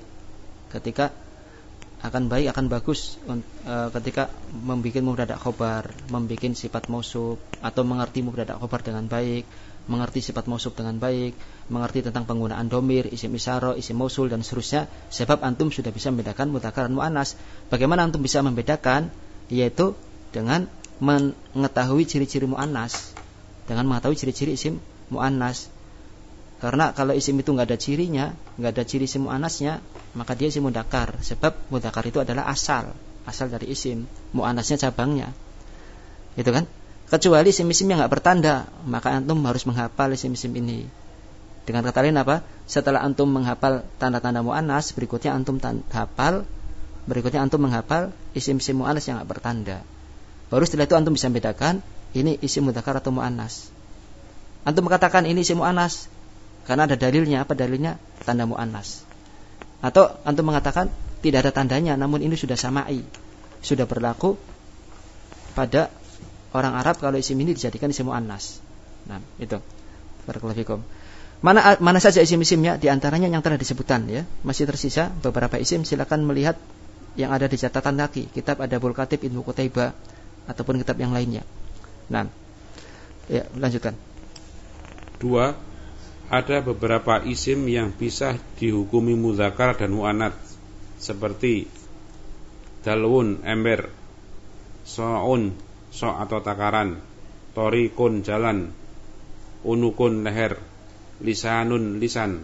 akan bagus ketika membuat mubtada khobar, membuat sifat mausuf atau mengerti mubtada khobar dengan baik, mengerti sifat mausuf dengan baik, mengerti tentang penggunaan domir, isim isyarah, isim mausul dan seterusnya. Sebab antum sudah bisa membedakan mudzakkar dan muannas. Bagaimana antum bisa membedakan? Yaitu dengan mengetahui ciri-ciri mu'annas, dengan mengetahui ciri-ciri isim mu'annas. Karena kalau isim itu nggak ada cirinya, nggak ada ciri isim mu'annasnya, maka dia isim mudzakkar. Sebab mudzakkar itu adalah asal dari isim, mu'annasnya cabangnya, gitu kan? Kecuali isim-isim yang nggak bertanda, maka antum harus menghafal isim-isim ini. Dengan kata lain apa? Setelah antum menghafal tanda-tanda mu'annas, berikutnya antum menghafal isim-isim mu'annas yang nggak bertanda. Baru setelah itu antum bisa membedakan ini isim mudzakkar atau mu'annas. Antum mengatakan ini isim mu'annas karena ada dalilnya. Apa dalilnya? Tanda mu'annas. Atau antum mengatakan tidak ada tandanya, namun ini sudah sama'i, sudah berlaku pada orang Arab kalau isim ini dijadikan isim mu'annas. Nah, itu. Barakallahu fikum. Mana saja isim-isimnya, di antaranya yang telah disebutkan ya. Masih tersisa beberapa isim, silakan melihat yang ada di catatan kaki, kitab Adabul Khatib Ibnu Qutaibah ataupun kitab yang lainnya. Nah, ya, lanjutkan. 2. Ada beberapa isim yang bisa dihukumi mudzakkar dan mu'annats, seperti dalwun ember, so'un so' atau takaran, torikun jalan, unukun leher, lisanun lisan,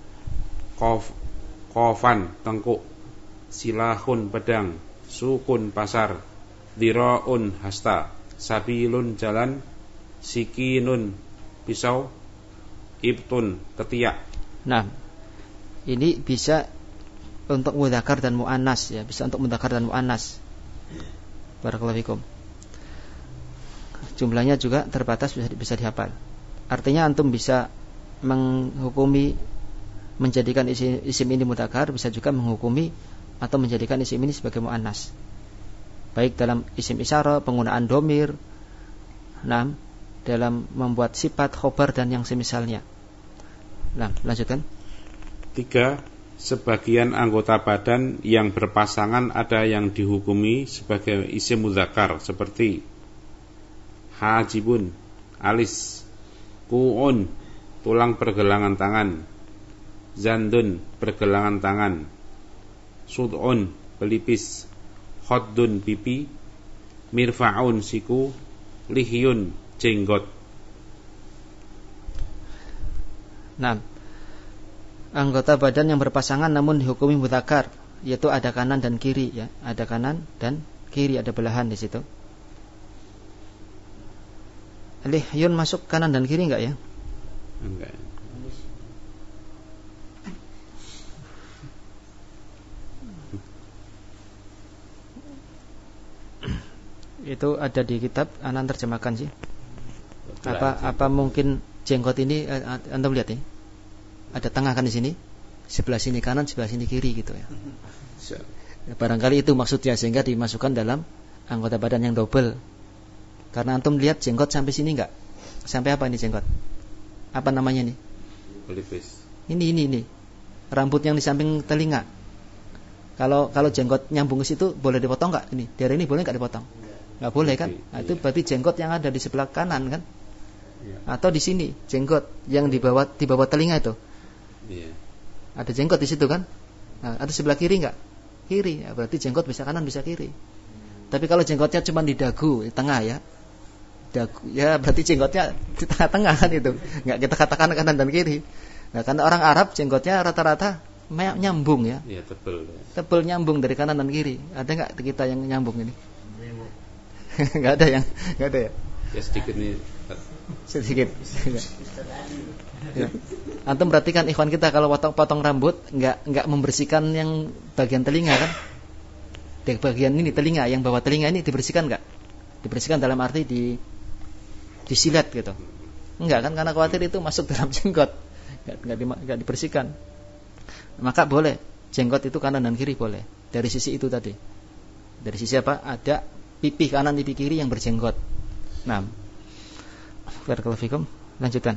kofan tengkuk, silahun pedang, sukun pasar, diraun hasta, sabilun jalan, sikinun pisau, ibtun ketiak. Nah, ini bisa untuk mudzakkar dan mu'annas ya, bisa untuk mudzakkar dan mu'annas. Barakallahu fikum. Jumlahnya juga terbatas, bisa dihafal. Artinya antum bisa menghukumi menjadikan isim ini mudzakkar, bisa juga menghukumi atau menjadikan isim ini sebagai mu'annas. Baik dalam isim isyarah, penggunaan domir, dalam membuat sifat, khobar dan yang semisalnya. Nah, lanjutkan. 3. Sebagian anggota badan yang berpasangan ada yang dihukumi sebagai isim mudzakkar, seperti hajibun alis, ku'un tulang pergelangan tangan, zandun pergelangan tangan, sud'un pelipis, khoddun pipi, mirfa'un siku, lihyun jenggot. Nah, anggota badan yang berpasangan namun dihukumi mudzakkar, yaitu ada kanan dan kiri ya, ada kanan dan kiri, ada belahan di situ. Lihyun masuk kanan dan kiri enggak ya? Enggak. Itu ada di kitab, anak terjemahkan sih. Apa mungkin jenggot ini Anda lihat ya? Ada tengah kan di sini, sebelah sini kanan, sebelah sini kiri gitu ya. Barangkali itu maksudnya, sehingga dimasukkan dalam anggota badan yang double. Karena antum lihat jenggot sampai sini enggak? Sampai apa ini jenggot? Apa namanya nih? Pelipis. Ini. Rambut yang di samping telinga. Kalau jenggot nyambung ke situ boleh dipotong enggak? Ini, daerah ini boleh enggak dipotong? Enggak boleh kan? Nah, itu berarti jenggot yang ada di sebelah kanan kan? Atau di sini jenggot yang di bawah telinga itu. Iya. Ada jenggot di situ kan? Nah, ada sebelah kiri enggak? Kiri. Ya, berarti jenggot bisa kanan bisa kiri. Tapi kalau jenggotnya cuma di dagu, di tengah ya. Dagu, ya berarti jenggotnya di tengah-tengah kan itu. Enggak kita katakan kanan dan kiri. Nah, karena orang Arab jenggotnya rata-rata nyambung ya. Iya, tebel. Tebel nyambung dari kanan dan kiri. Ada enggak kita yang nyambung ini? Enggak ada ya. Ya sedikit nih. Sedikit. Ya. Antum perhatikan ikhwan kita kalau potong rambut enggak membersihkan yang bagian telinga kan? Di bagian ini telinga, yang bawah telinga ini dibersihkan enggak? Dibersihkan dalam arti disilet gitu. Enggak kan, karena khawatir itu masuk dalam jenggot. Enggak dibersihkan. Maka boleh jenggot itu kanan dan kiri boleh. Dari sisi itu tadi. Dari sisi apa? Ada pipi kanan, pipi kiri yang berjenggot. Nah, barakallahu fikum. Lanjutkan.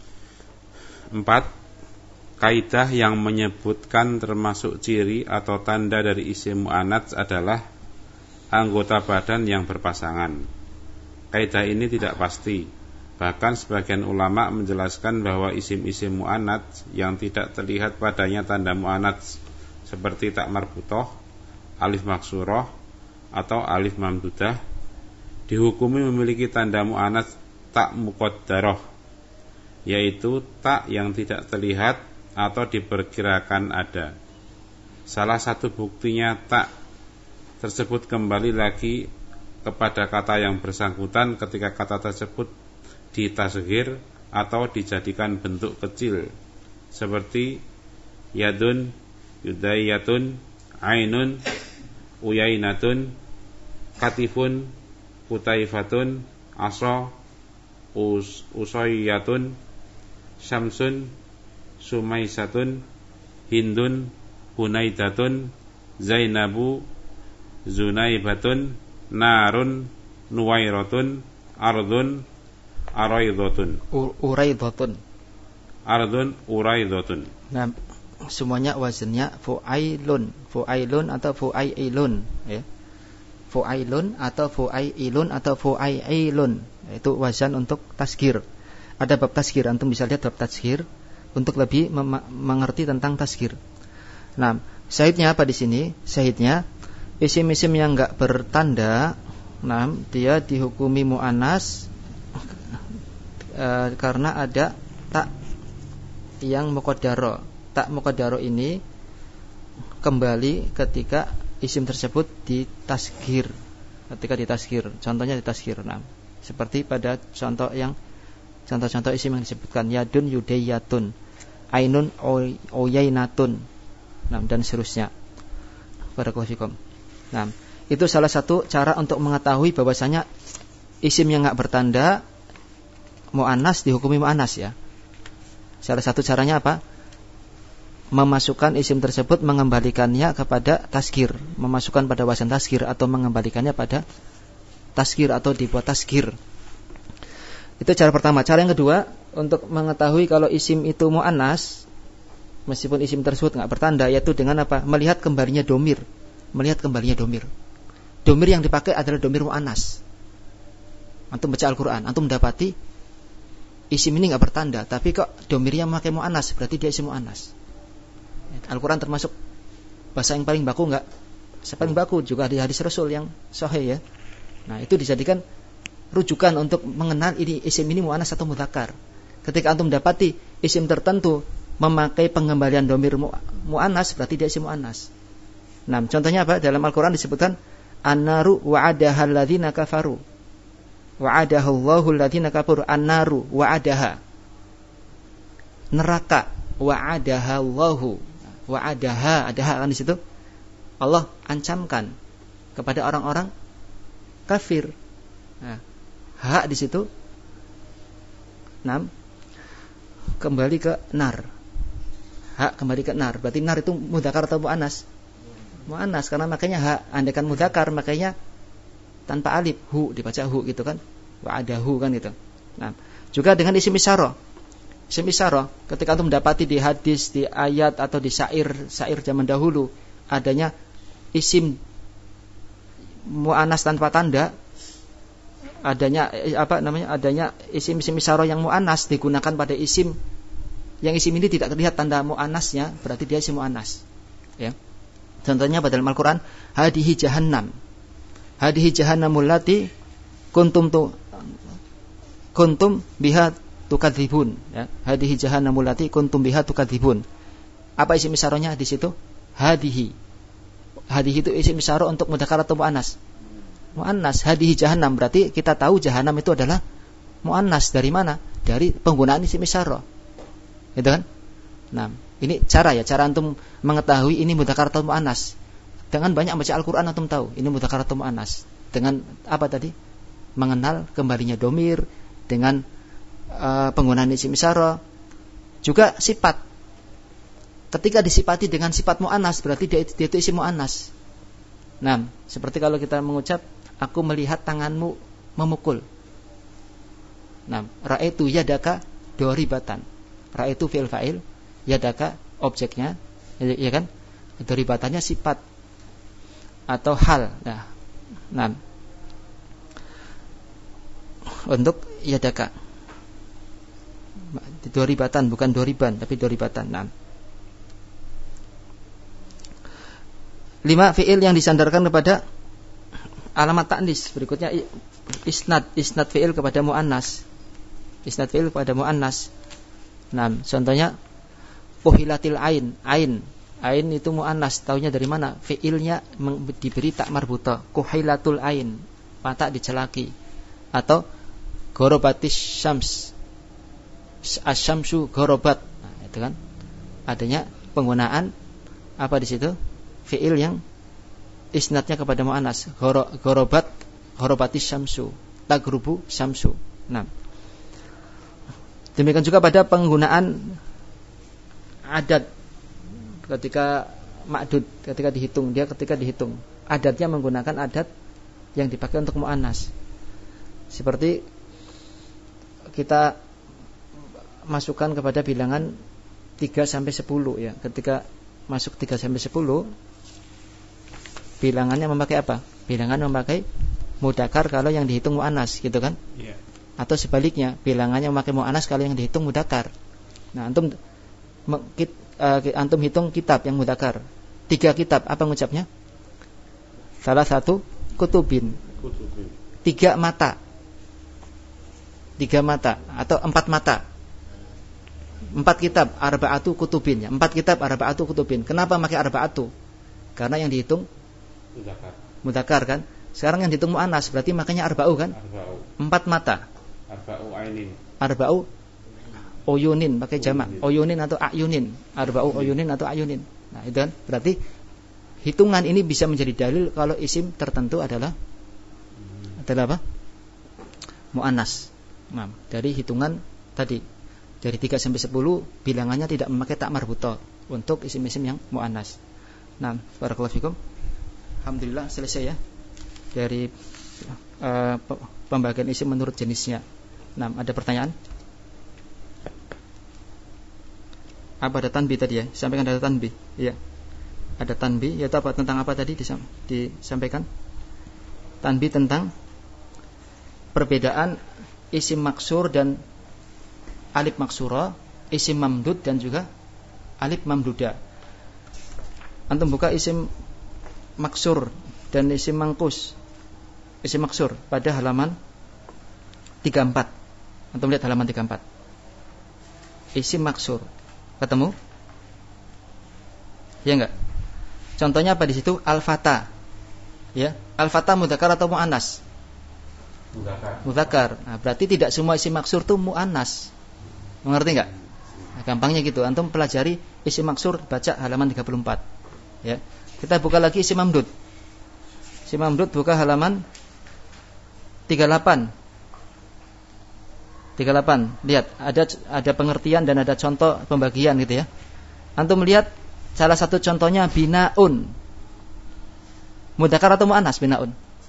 4. Kaidah yang menyebutkan termasuk ciri atau tanda dari isim mu'annats adalah anggota badan yang berpasangan. Kaidah ini tidak pasti. Bahkan sebagian ulama menjelaskan bahwa isim-isim mu'annats yang tidak terlihat padanya tanda mu'annats seperti tak marbutoh, alif maksuroh, atau alif mamdudah dihukumi memiliki tanda mu'anats tak muqaddarah, yaitu tak yang tidak terlihat atau diperkirakan ada. Salah satu buktinya tak tersebut kembali lagi kepada kata yang bersangkutan ketika kata tersebut ditasghir atau dijadikan bentuk kecil, seperti yadun, yudayatun, ainun, uyainatun, katifun, kutaifatun, asa, usoyatun, syamsun, sumaisatun, hindun, hunaidatun, zainabu, zunaibatun, narun, nuwairatun, ardun, araidatun. Uraidatun. Ardun, uraidatun. Nah, semuanya wazannya fu'ailun, fu'ailun atau fu'ailun, ya. Fu'ailun atau fu'ailun atau fu'ailun. Itu wazan untuk tasghir. Ada bab tasghir, antum bisa lihat bab tasghir untuk lebih mengerti tentang tasghir. Nah, syahidnya apa di sini? Syahidnya isim-isim yang enggak bertanda, nah, dia dihukumi muannas karena ada tak yang muqaddaro. Tak muqaddaro ini kembali ketika isim tersebut ditasghir. Ketika ditasghir, contohnya ditasghir. Nah, seperti pada contoh-contoh isim yang disebutkan yadun, yudayatun, ainun, oyainatun, nah, dan seterusnya. Barakallahu fikum. Nah, itu salah satu cara untuk mengetahui bahwasanya isim yang enggak bertanda muannas dihukumi muannas, ya. Salah satu caranya apa? Memasukkan isim tersebut, mengembalikannya kepada tasghir, memasukkan pada wazan tasghir atau mengembalikannya pada tasghir atau dibuat tasghir. Itu cara pertama. Cara yang kedua untuk mengetahui kalau isim itu muannas meskipun isim tersebut enggak bertanda, yaitu dengan apa? Melihat kembalinya domir. Melihat kembalinya domir. Domir yang dipakai adalah domir muannas. Antum baca Al-Qur'an, antum mendapati isim ini enggak bertanda, tapi kok domirnya memakai muannas, berarti dia isim muannas. Al-Quran termasuk bahasa yang paling baku enggak? Paling baku juga di hadis Rasul yang sahih, ya. Nah, itu dijadikan rujukan untuk mengenal ini isim ini muannas atau mudzakkar. Ketika antum mendapati isim tertentu memakai pengembalian domir muannas, berarti dia isim muannas. Nah, contohnya apa? Dalam Al-Quran disebutkan an-naru wa'adaha alladzina kafaru. Wa'adahallahu alladzina kafaru. An-naru wa'adaha. Neraka wa'adahallahu. Wa'adaha, ada kan di situ. Allah ancamkan kepada orang-orang kafir. Nah, hak di situ. 6 kembali ke nar. Hak kembali ke nar. Berarti nar itu mudzakkar atau muannas? Muannas, karena makanya hak. Andaikan mudzakkar makanya tanpa alif, hu dibaca hu gitu kan. Wa'adahu kan gitu. Nah, juga dengan isim isyarah. Isim isyarah, ketika antum mendapati di hadis, di ayat atau di syair zaman dahulu adanya isim muannas tanpa tanda, adanya adanya isim-isim isyarah yang muannas digunakan pada isim yang isim ini tidak terlihat tanda muannasnya, berarti dia isim muannas, ya. Contohnya pada dalam Al-Qur'an, hadihi jahannam. Hadihi jahannamul lati kuntum biha tukadzibun, ya. Hadihi jahannamul lati kuntum biha tukadzibun. Apa isim isyarahnya di situ? Hadihi. Hadihi itu isim isyarah untuk mudzakkar atau muannas? Muannas. Hadihi jahannam, berarti kita tahu jahannam itu adalah muannas dari mana? Dari penggunaan isim isyarah. Gitu kan? Nah, ini cara antum mengetahui ini mudzakkar atau muannas. Dengan banyak baca Al-Qur'an antum tahu ini mudzakkar atau muannas. Dengan apa tadi? Mengenal kembalinya domir, dengan penggunaan isim isyarah, juga sifat. Ketika disifati dengan sifat muannas, berarti dia itu isim muannas. Nah, seperti kalau kita mengucap, aku melihat tanganmu memukul. Nah, ra'aitu yadaka doribatan. Ra'aitu fi'il fa'il, yadaka objeknya, ya kan? Doribatannya sifat atau hal. Nah, untuk yadaka. Doribatan, bukan doriban, tapi doribatan. Nah. 5 fi'il yang disandarkan kepada alamat ta'nis. Berikutnya isnad fi'il kepada muannas. Isnad fi'il kepada muannas. Nah, contohnya puhilatil ain. Ain itu muannas, taunya dari mana? Fi'ilnya diberi tak marbuta. Kuhilatul ain, mata dicelaki. Atau gorobatis syams, asyamsu gorobat. Nah, itu kan adanya penggunaan apa di situ? Fi'il yang isnadnya kepada muannas. Gorobatis syamsu, tagrubu syamsu. Nah, demikian juga pada penggunaan adat ketika ma'dud, ketika dihitung, adatnya menggunakan adat yang dipakai untuk muannas. Seperti kita masukkan kepada bilangan 3 sampai 10 ya. Ketika masuk 3 sampai 10, bilangannya memakai apa? Bilangan memakai mudzakkar kalau yang dihitung muannas, gitu kan? Iya. Atau sebaliknya, bilangannya memakai muannas kalau yang dihitung mudzakkar. Nah, antum hitung kitab yang mudzakkar. 3 kitab, apa ngucapnya? Salah satu kutubin. 3 mata. 3 mata atau 4 mata. 4 kitab arba'atu kutubin ya. 4 kitab arba'atu kutubin. Kenapa pakai arba'atu? Karena yang dihitung mudzakkar kan. Sekarang yang dihitung muannas berarti makanya arba'u kan? 4 mata. Arba'u ainin. Arba'u uyunin pakai jamak. Uyunin atau ayunin. Arba'u uyunin atau ayunin. Nah, itu kan berarti hitungan ini bisa menjadi dalil kalau isim tertentu adalah apa? Muannas. Nah, dari hitungan tadi dari 3 sampai 10 bilangannya tidak memakai tak marbuta untuk isim-isim yang muannas. Nah, barakallahu fikum. Alhamdulillah selesai ya dari pembagian isim menurut jenisnya. Nah, ada pertanyaan? Apa ada tanbih tadi ya? Sampaikan ada tanbih. Iya. Ada tanbih yaitu apa? Tentang apa tadi disampaikan? Tanbih tentang perbedaan isim maksur dan alif maksura, isim mamdud dan juga alif mamduda. Antum buka isim maksur dan isim mangkus. Isim maksur pada halaman 34. Antum lihat halaman 34. Isim maksur. Ketemu? Ya enggak? Contohnya apa di situ? Al-fata. Ya, al-fata mudzakkar atau muannas? Mudzakkar. Nah, berarti tidak semua isim maksur itu muannas. Mengerti enggak? Nah, gampangnya gitu. Antum pelajari isim maksur, baca halaman 34. Ya. Kita buka lagi isim mamdud. Isim mamdud buka halaman 38. 38. Lihat, ada pengertian dan ada contoh pembagian gitu ya. Antum melihat salah satu contohnya binaun. Mudzakkar atau muannas binaun?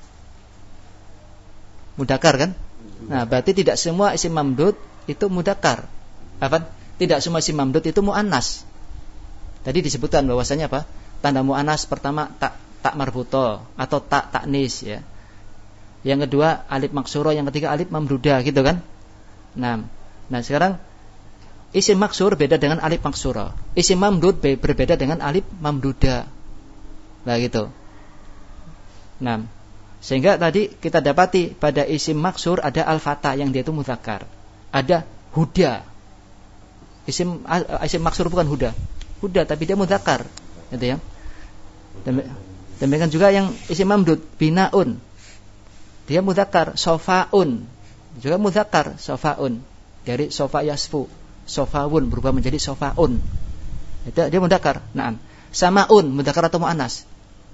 Mudzakkar kan? Nah, berarti tidak semua isim mamdud itu mudzakkar. Apa? Tidak semua isim mamdud itu muannas. Tadi disebutkan bahwasanya apa? Tanda muannas pertama tak marbuto atau tak taknis ya. Yang kedua alif maksura, yang ketiga alif mamduda gitu kan? Nah, sekarang isim maksur beda dengan alif maksura. Isim mamdud berbeda dengan alif mamduda. Nah gitu. Nah, sehingga tadi kita dapati pada isim maksur ada al-fata yang dia itu mudzakkar. Ada huda. Isim maksur bukan huda. Huda tapi dia mudzakkar. Gitu ya. Demikian juga yang isim mamdud binaun. Dia mudzakkar, sofaun. Juga mudzakkar, sofaun. Dari sofa yasfu, sofaun berubah menjadi sofaun. Itu dia mudzakkar. Naam. Samaun mudzakkar atau muannas?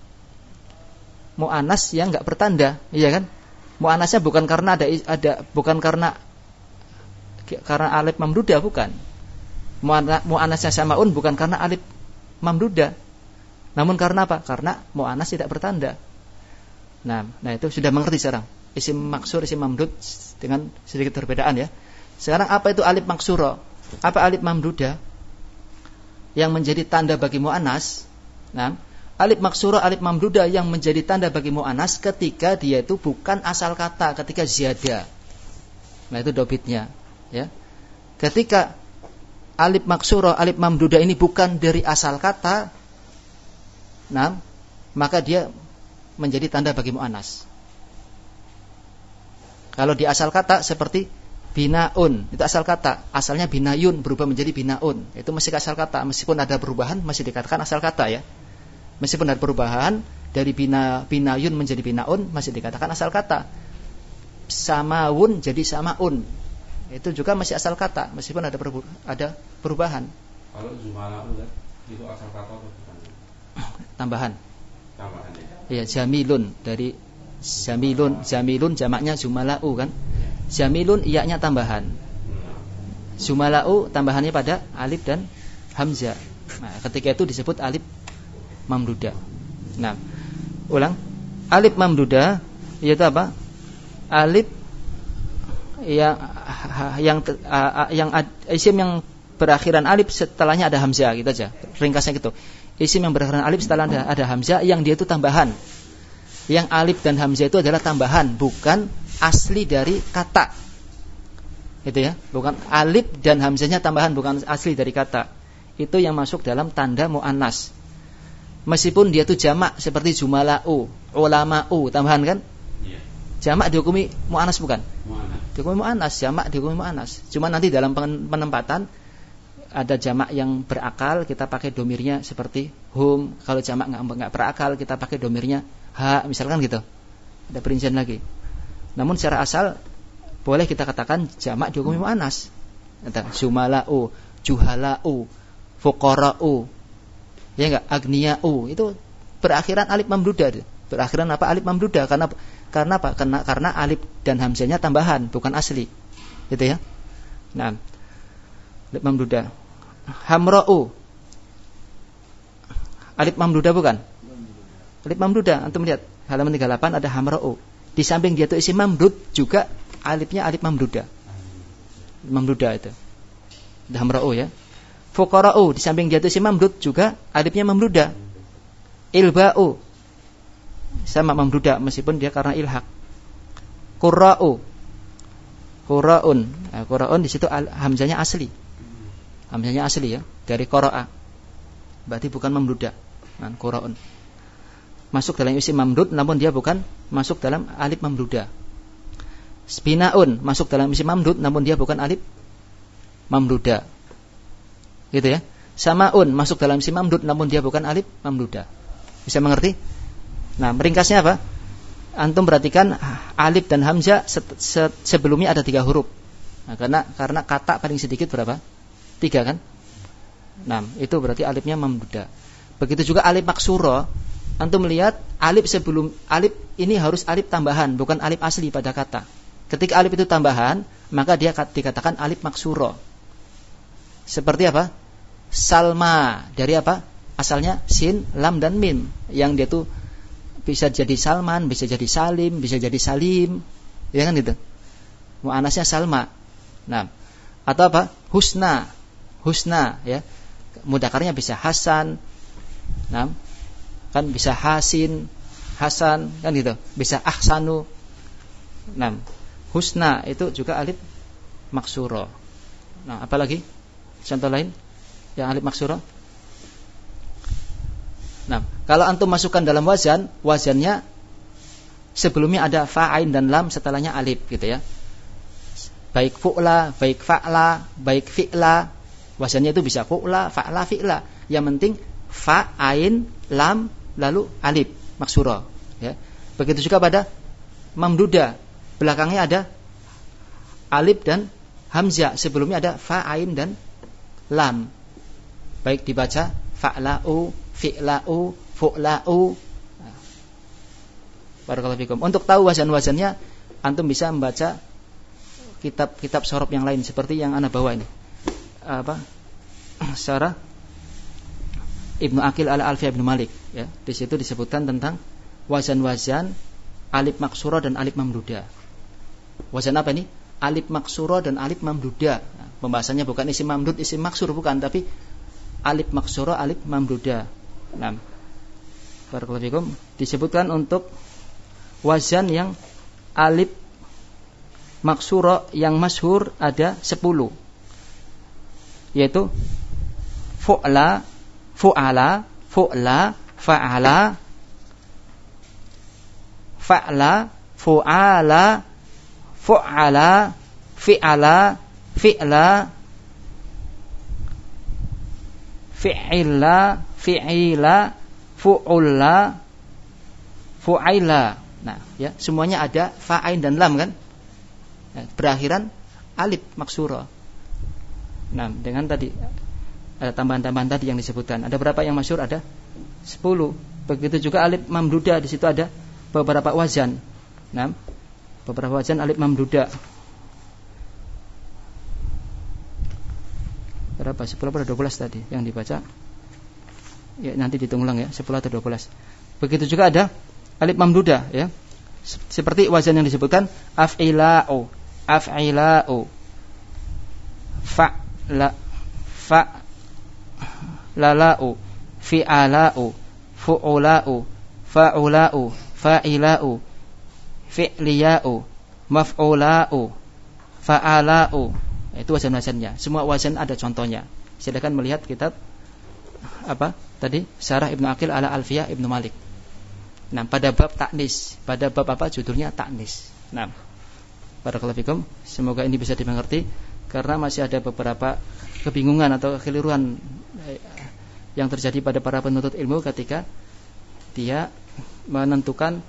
Muannas yang enggak bertanda, iya kan? Muannasnya bukan karena bukan karena alif mamduda, bukan. Muannasnya samaun bukan karena alif mamduda. Namun karena apa? Karena muannas tidak bertanda. Nah, itu sudah mengerti sekarang. Isim maksur, isim mamdud dengan sedikit perbedaan ya. Sekarang apa itu alif maksura? Apa alif mamduda? Yang menjadi tanda bagi muannas. Nah, alif maksura, alif mamduda yang menjadi tanda bagi muannas ketika dia itu bukan asal kata, ketika ziyada. Nah, itu dobitnya, ya. Ketika alif maksura, alif mamduda ini bukan dari asal kata, maka dia menjadi tanda bagi muannas. Kalau di asal kata seperti binaun, itu asal kata. Asalnya binayun berubah menjadi binaun. Itu masih asal kata. Meskipun ada perubahan masih dikatakan asal kata ya. Meskipun ada perubahan dari binayun menjadi binaun masih dikatakan asal kata. Samawun jadi samaun. Itu juga masih asal kata meskipun ada perubahan. Kalau zumala'u itu asal kata atau bukan? Tambahan. Tambahan Ya, ya. jamilun dari jamilun jamaknya zumala'u kan. Jamilun iyanya tambahan. Zumala'u tambahannya pada alif dan hamzah. Nah, ketika itu disebut alif mamduda. Nah, ulang. Alif mamduda yaitu apa? Alif yang isim yang berakhiran alif setelahnya ada hamzah, gitu aja. Ringkasnya gitu. Isim yang berakhiran alif setelah ada hamzah yang dia itu tambahan. Yang alif dan hamzah itu adalah tambahan, bukan asli dari kata. Itu ya, bukan alif dan hamzahnya tambahan, bukan asli dari kata. Itu yang masuk dalam tanda muannas. Meskipun dia itu jamak seperti jumala'u, ulama'u, tambahan kan? Iya. Jamak dihukumi muannas bukan? Muannas. Dihukumi muannas, jamak dihukumi muannas. Cuma nanti dalam penempatan ada jamak yang berakal, kita pakai domirnya seperti hum. Kalau jamak enggak berakal, kita pakai domirnya ha, misalkan gitu. Ada perincian lagi. Namun secara asal boleh kita katakan jamak dihukumi muannas. Jumala'u, juhala'u, fuqara'u, ya enggak, agniya'u, itu berakhiran alif mamduda. Berakhiran apa? Alif mamduda. Karena apa? Karena alif dan hamzahnya tambahan, bukan asli. Gitu ya. Nah, alif mamduda. Hamra'u, alif mamduda bukan? Alif mamduda. Antum lihat halaman 38 ada hamra'u. Di samping dia itu isim mamdud juga alifnya alif mamduda. Mamduda itu. Ada hamra'u ya. Fuqara'u, di samping dia itu isim mamdud juga alifnya mamduda. Ilba'u sama mamduda meskipun dia karena ilhaq. Qurra'u, qura'un. Nah, qura'un di situ hamzahnya asli. Hamzahnya asli ya, dari qara'a. Berarti bukan mamduda. Nah, qura'un. Masuk dalam isim mamdud namun dia bukan masuk dalam alif mamduda. Spinaun masuk dalam isim mamdud namun dia bukan alif mamduda. Gitu ya. Samaun masuk dalam isim mamdud namun dia bukan alif mamduda. Bisa mengerti? Nah, meringkasnya apa? Antum perhatikan alif dan hamzah sebelumnya ada 3 huruf. Nah, karena kata paling sedikit berapa? 3 kan? Nah, itu berarti alifnya mamduda. Begitu juga alif maksura. Antum melihat alif sebelum alif ini harus alif tambahan, bukan alif asli pada kata. Ketika alif itu tambahan, maka dia dikatakan alif maksura. Seperti apa? Salma, dari apa? Asalnya sin, lam dan mim. Yang dia tuh bisa jadi Salman, bisa jadi Salim, bisa jadi Salim. Ya kan itu? Muannasnya Salma. Nah, atau apa? Husna. Husna ya. Mudzakarnya bisa Hasan. Nah, kan bisa Hasin, Hasan, kan gitu. Bisa Ahsanu. Nah, husna itu juga alif maksura. Nah, apalagi? Contoh lain yang alif maksura? Nah, kalau antum masukkan dalam wazan, wazannya sebelumnya ada fa'ain dan lam, setelahnya alif gitu ya. Baik fu'la, baik fa'la, baik fi'la. Wazannya itu bisa fu'la, fa'la, fi'la. Yang penting fa'ain, lam, lalu alif maksura ya. Begitu juga pada mamduda, belakangnya ada alif dan hamzah, sebelumnya ada fa'ain dan lam. Baik dibaca fa'la'u, fi'la'u, fu'la'u. Barakallahu fikum. Untuk tahu wazan-wazannya antum bisa membaca kitab-kitab sorob yang lain seperti yang ana bawa ini. Apa? Syarah Ibnu Aqil ala Alfiyah Ibnu Malik ya. Di situ disebutkan tentang wazan-wazan alif maksura dan alif mamduda. Wazan apa ini? Alif maksura dan alif mamduda. Nah, pembahasannya bukan isim mamdud, isim maksur bukan, tapi alif maksura, alif mamduda. Nah, barakallahu fikum, disebutkan untuk wazan yang alif maksura yang masyhur ada 10. Yaitu fu'la, fu'ala, fu'la, fa'ala, fa'la, fu'ala, fu'ala, fi'ala, fi'la, fi'ila, fi'ila, fu'ulla, fu'aila. Nah, ya, semuanya ada fa, ain dan lam kan? Ya, berakhiran alif maksura. Nah, dengan tadi ada tambahan-tambahan tadi yang disebutkan. Ada berapa yang masyhur? Ada 10. Begitu juga alif mamduda, di situ ada beberapa wazan. Nah, beberapa wazan alif mamduda. Berapa? 10 atau 12 tadi yang dibaca? Ya, nanti dihitung ulang ya, 10 atau 12. Begitu juga ada alif mamduda ya. Seperti wazan yang disebutkan af'ila'u, af'ila'u, fa'lala'u, fi'ala'u, fu'ula'u, fa'ula'u, fa'ila'u, fi'liya'u, maf'ula'u, fa'ala'u. Itu wazan-wazannya. Semua wazan ada contohnya. Silakan melihat kitab apa tadi? Syarah Ibnu Aqil ala Alfiyah Ibnu Malik. Nah, pada bab taknis, pada bab apa judulnya taknis. Nah, barakallahu fikum. Semoga ini bisa dimengerti karena masih ada beberapa kebingungan atau kekeliruan yang terjadi pada para penuntut ilmu ketika dia menentukan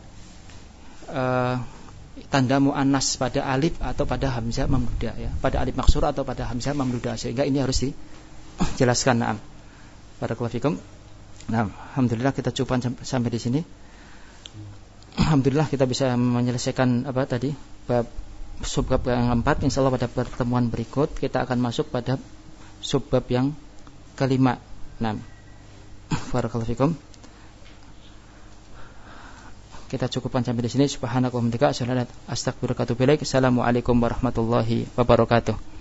tanda muannas pada alif atau pada hamzah mamduda ya, pada alif maksur atau pada hamzah mamduda, sehingga ini harus dijelaskan. Naam. Barakallahu fikum. Nah, alhamdulillah kita cukup sampai di sini. Alhamdulillah kita bisa menyelesaikan apa tadi? Bab subbab yang keempat. Insyaallah pada pertemuan berikut kita akan masuk pada subbab yang kelima. Naam. Barakallahu fikum. Kita cukupkan sampai di sini. Subhanakallahumma wa bihamdika asyhadu an la ilaha illa anta astaghfiruka wa atubu ilaik. Assalamualaikum warahmatullahi wabarakatuh.